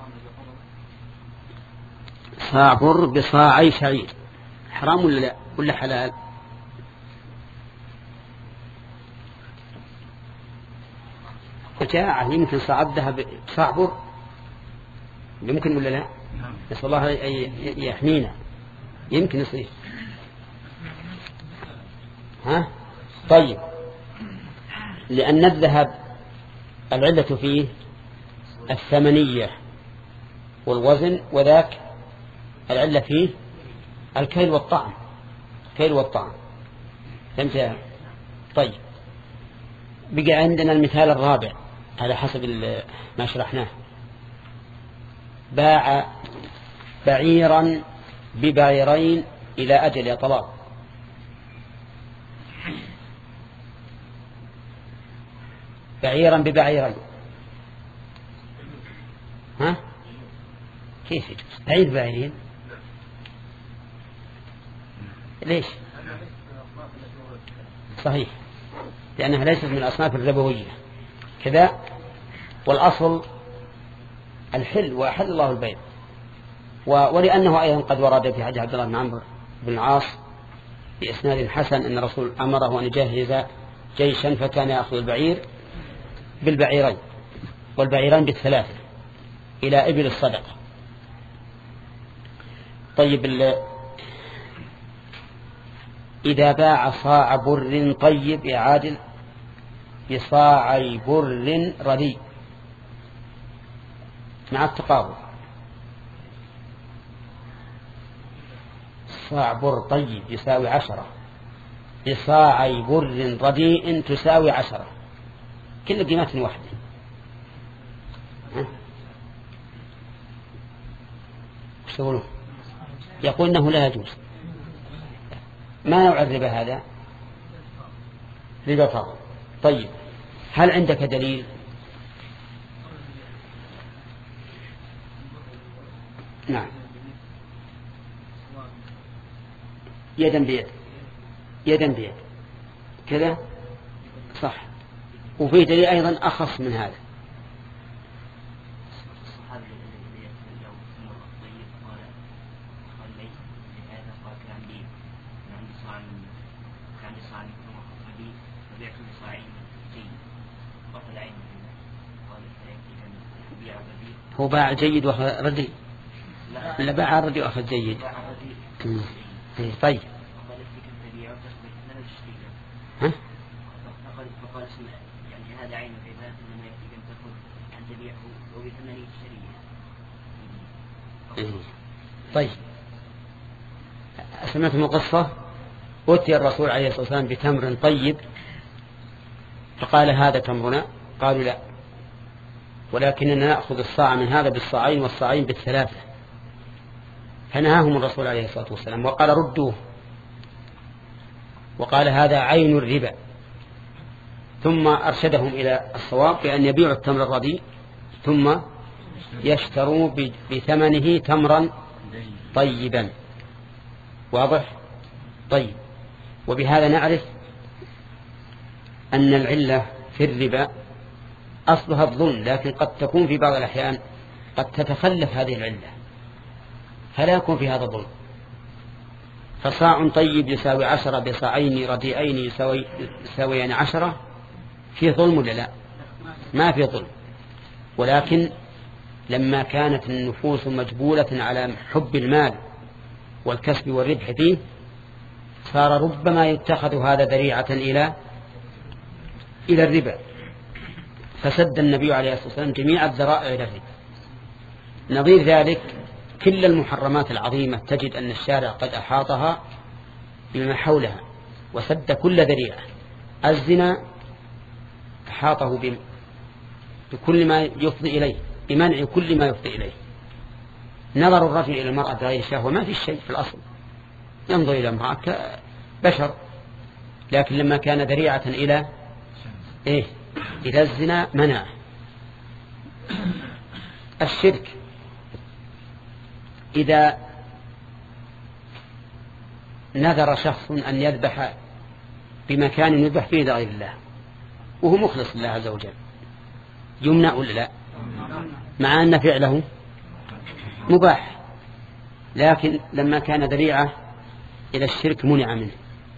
صاع بر بصاعي شعير حرام ولا لا ولا حلال؟ وجاء يمكن صاع الذهب صاع بر، يمكن ولا لا؟ نسأل الله يحمينا، يمكن يصير. ها؟ طيب لأن الذهب العلة فيه الثمنية والوزن، وذاك العلة فيه الكيل والطعم. الكيل والطعم، فهمت؟ طيب بقى عندنا المثال الرابع على حسب ما شرحناه. باع بعيرا ببعيرين إلى أجل يا طلاب. بعيرا ببعيرين، ها؟ كيف يجوز؟ بعير بعيرين ليش؟ صحيح، لأنها ليست من الأصناف الربوية كذا، والأصل الحل، وأحل الله البيع. ولأنه أيضا قد ورد في حديث عبد الله بن عمرو بن العاص بإسناد حسن أن الرسول أمره أن يجهز جيشا فكان يأخذ البعير بالبعيرين والبعيران بالثلاثة إلى إبل الصدقة. طيب إذا باع صاع بر طيب يعادل بصاعي بر رديء مع التقابض، صاع بر طيب يساوي عشرة بصاعي بر رديء تساوي عشرة، كل قيمة واحدة. يقولون يقول إنه لا يجوز. ما نوع الربا هذا؟ ربا فضل. طيب هل عندك دليل؟ نعم، يدا بيد، يدا بيد كذا صح. وفيه دليل أيضا أخص من هذا. هو باع جيد وأخذ رديء؟ لا باع رديء وأخذ جيد. طيب ها؟ يعني هذا عين الربا إنما يكفيك أن تأخذ عن تبيعه وبثمنه الشرية. طيب سمعتم القصة؟ أتي الرسول عليه الصلاة والسلام بتمر طيب فقال هذا تمرنا، قالوا لا ولكننا نأخذ الصاع من هذا بالصاعين والصاعين بالثلاثة، فنهاهم الرسول عليه الصلاة والسلام وقال ردوه، وقال هذا عين الربا، ثم أرشدهم إلى الصواب بأن يبيعوا التمر الرديء ثم يشتروا بثمنه تمرا طيبا. واضح؟ طيب، وبهذا نعرف أن العلة في الربا أصلها الظلم، لكن قد تكون في بعض الأحيان قد تتخلف هذه العلة فلا يكون في هذا الظلم. فصاع طيب يساوي عشرة بصاعين رديئين يساوي يساويان عشرة، في ظلم ولا لا؟ ما في ظلم، ولكن لما كانت النفوس مجبولة على حب المال والكسب والربح فيه صار ربما يتخذ هذا ذريعة إلى إلى الربا، فسد النبي عليه الصلاة والسلام جميع الذرائع إلى الربا. نظير ذلك كل المحرمات العظيمة تجد أن الشارع قد أحاطها بما حولها وسد كل ذريعة. الزنا أحاطه بكل ما يفضي إليه، بمنع كل ما يفضي إليه. نظر الرجل إلى المرأة بغير شهوة ما في شيء في الأصل، ينظر إلى امرأة كبشر، لكن لما كان ذريعة إلى إيه؟ إلى الزنا منع. الشرك إذا نذر شخص أن يذبح بمكان يذبح فيه لغير الله وهو مخلص لله عز وجل يمنع ولا لا؟ مع أن فعله مباح، لكن لما كان ذريعة إلى الشرك منع منه.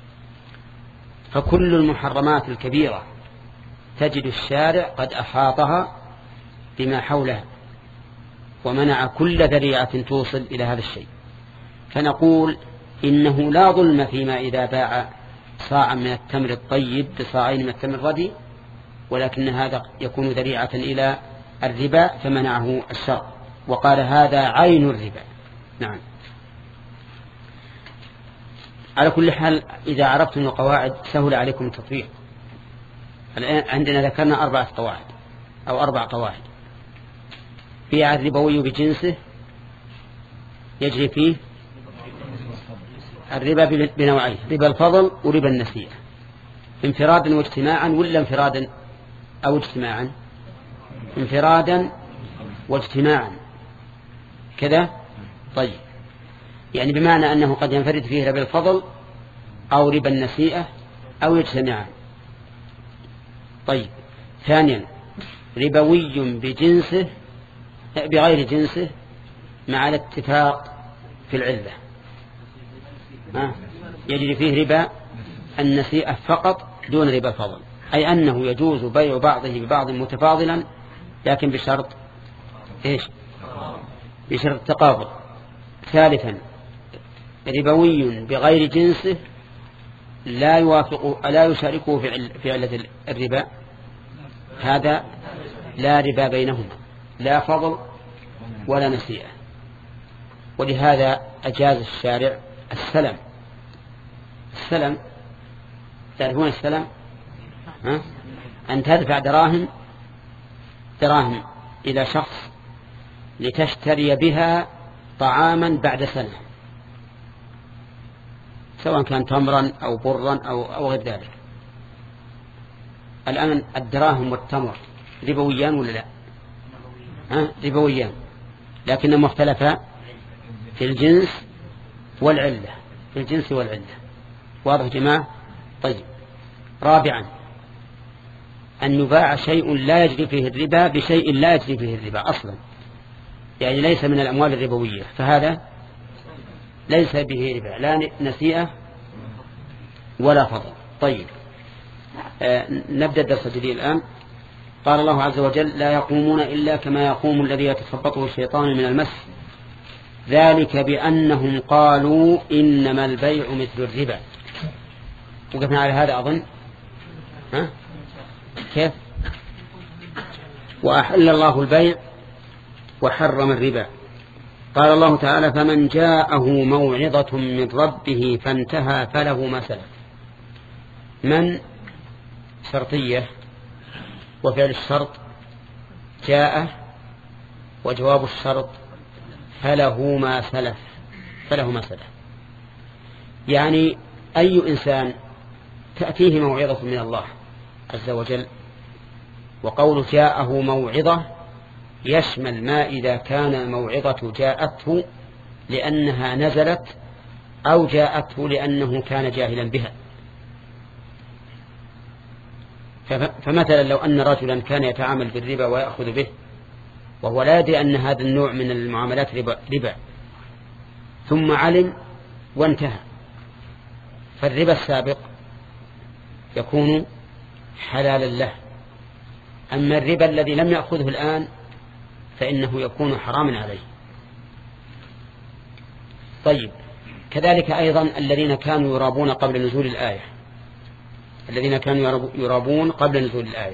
فكل المحرمات الكبيرة تجد الشارع قد أحاطها بما حولها ومنع كل ذريعة توصل إلى هذا الشيء. فنقول إنه لا ظلم فيما إذا باع صاعا من التمر الطيب بصاعين من التمر الردي، ولكن هذا يكون ذريعة إلى الربا فمنعه الشرع وقال هذا عين الربا. نعم. على كل حال إذا عرفتم القواعد سهل عليكم التطبيق. الآن عندنا ذكرنا أربعة قواعد أو أربع قواعد. بيع الربوي بجنسه يجري فيه الربا بنوعين، ربا الفضل وربا النسيئة، انفرادا واجتماعا ولا انفرادا أو اجتماعا؟ انفرادا واجتماعا كذا. طيب، يعني بمعنى أنه قد ينفرد فيه ربا الفضل أو ربا النسيئة أو يجتمعان. طيب، ثانيا ربوي بجنسه بغير جنسه مع الاتفاق في العلة، آه. يجري فيه ربا النسيئة فقط دون ربا الفضل، أي أنه يجوز بيع بعضه ببعض متفاضلا لكن بشرط إيش؟ بشرط التقابل. ثالثا ربوي بغير جنسه لا يوافق لا يشاركه في علة الربا، هذا لا ربا بينهما، لا فضل ولا نسيئة. ولهذا أجاز الشارع السلم. السلم تعرفون السلم؟ ها؟ أن تدفع دراهم دراهم إلى شخص لتشتري بها طعاما بعد سنة، سواء كان تمرا أو برا أو, أو غير ذلك. الآن الدراهم والتمر ربويان ولا لا؟ ها؟ ربويان، لكنهم اختلفا في الجنس والعلة، في الجنس والعلة. واضح جماعة؟ طيب، رابعا أن يباع شيء لا يجري فيه الربا بشيء لا يجري فيه الربا أصلا، يعني ليس من الأموال الربوية، فهذا ليس به ربا لا نسيئة ولا فضل. طيب، آه نبدأ الدرس الجديد الآن. قال الله عز وجل: لا يقومون إلا كما يقوم الذي يتخبطه الشيطان من المس، ذلك بأنهم قالوا إنما البيع مثل الربا. وقفنا على هذا أظن. ها؟ كيف؟ وأحل الله البيع وحرم الربا. قال الله تعالى: فمن جاءه موعظة من ربه فانتهى فله ما سلف. من شرطية، وفعل الشرط جاء، وجواب الشرط فله ما سلف. فله ما سلف يعني أي إنسان تأتيه موعظة من الله عز وجل، وقول جاءه موعظة يشمل ما إذا كان الموعظة جاءته لأنها نزلت أو جاءته لأنه كان جاهلا بها. فمثلا لو أن رجلا كان يتعامل بالربا ويأخذ به وهو لا يدري أن هذا النوع من المعاملات ربا, ربا ثم علم وانتهى، فالربا السابق يكون حلالا له، أما الربا الذي لم يأخذه الآن فإنه يكون حراما عليه. طيب، كذلك أيضا الذين كانوا يرابون قبل نزول الآية، الذين كانوا يرابون قبل نزول الآية،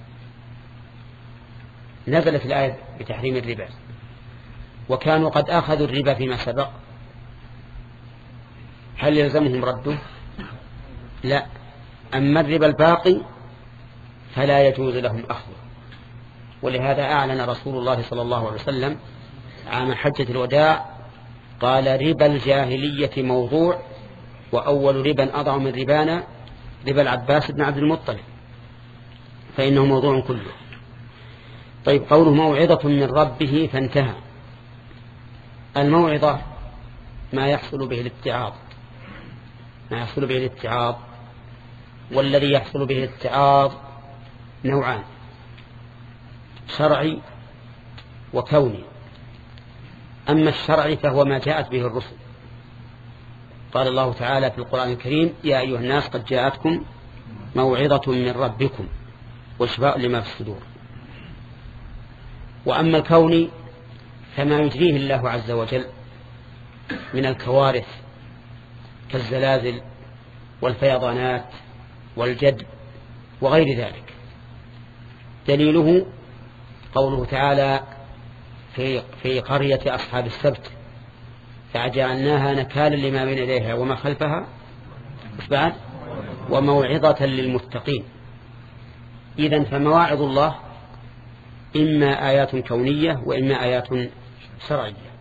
نزلت الآية بتحريم الربا وكانوا قد أخذوا الربا فيما سبق، هل يلزمهم رده؟ لا. أما الربا الباقي فلا يجوز لهم أخذه. ولهذا أعلن رسول الله صلى الله عليه وسلم عام حجة الوداع قال: ربا الجاهلية موضوع، وأول ربا أضع من ربانا ربا العباس بن عبد المطلب، فإنه موضوع كله. طيب، قوله موعظة من ربه فانتهى. الموعظة ما يحصل به الاتعاظ، ما يحصل به الاتعاظ، والذي يحصل به الاتعاظ نوعان: شرعي وكوني. أما الشرعي فهو ما جاءت به الرسل. قال الله تعالى في القرآن الكريم: يا أيها الناس قد جاءتكم موعظة من ربكم وشفاء لما في الصدور. وأما الكوني فما يجريه الله عز وجل من الكوارث كالزلازل والفيضانات والجد وغير ذلك. دليله قوله تعالى في, في قرية أصحاب السبت: فجعلناها نكالا لما بين يديها وما خلفها بعد وموعظة للمتقين. إذن فمواعظ الله إما آيات كونية وإما آيات شرعية.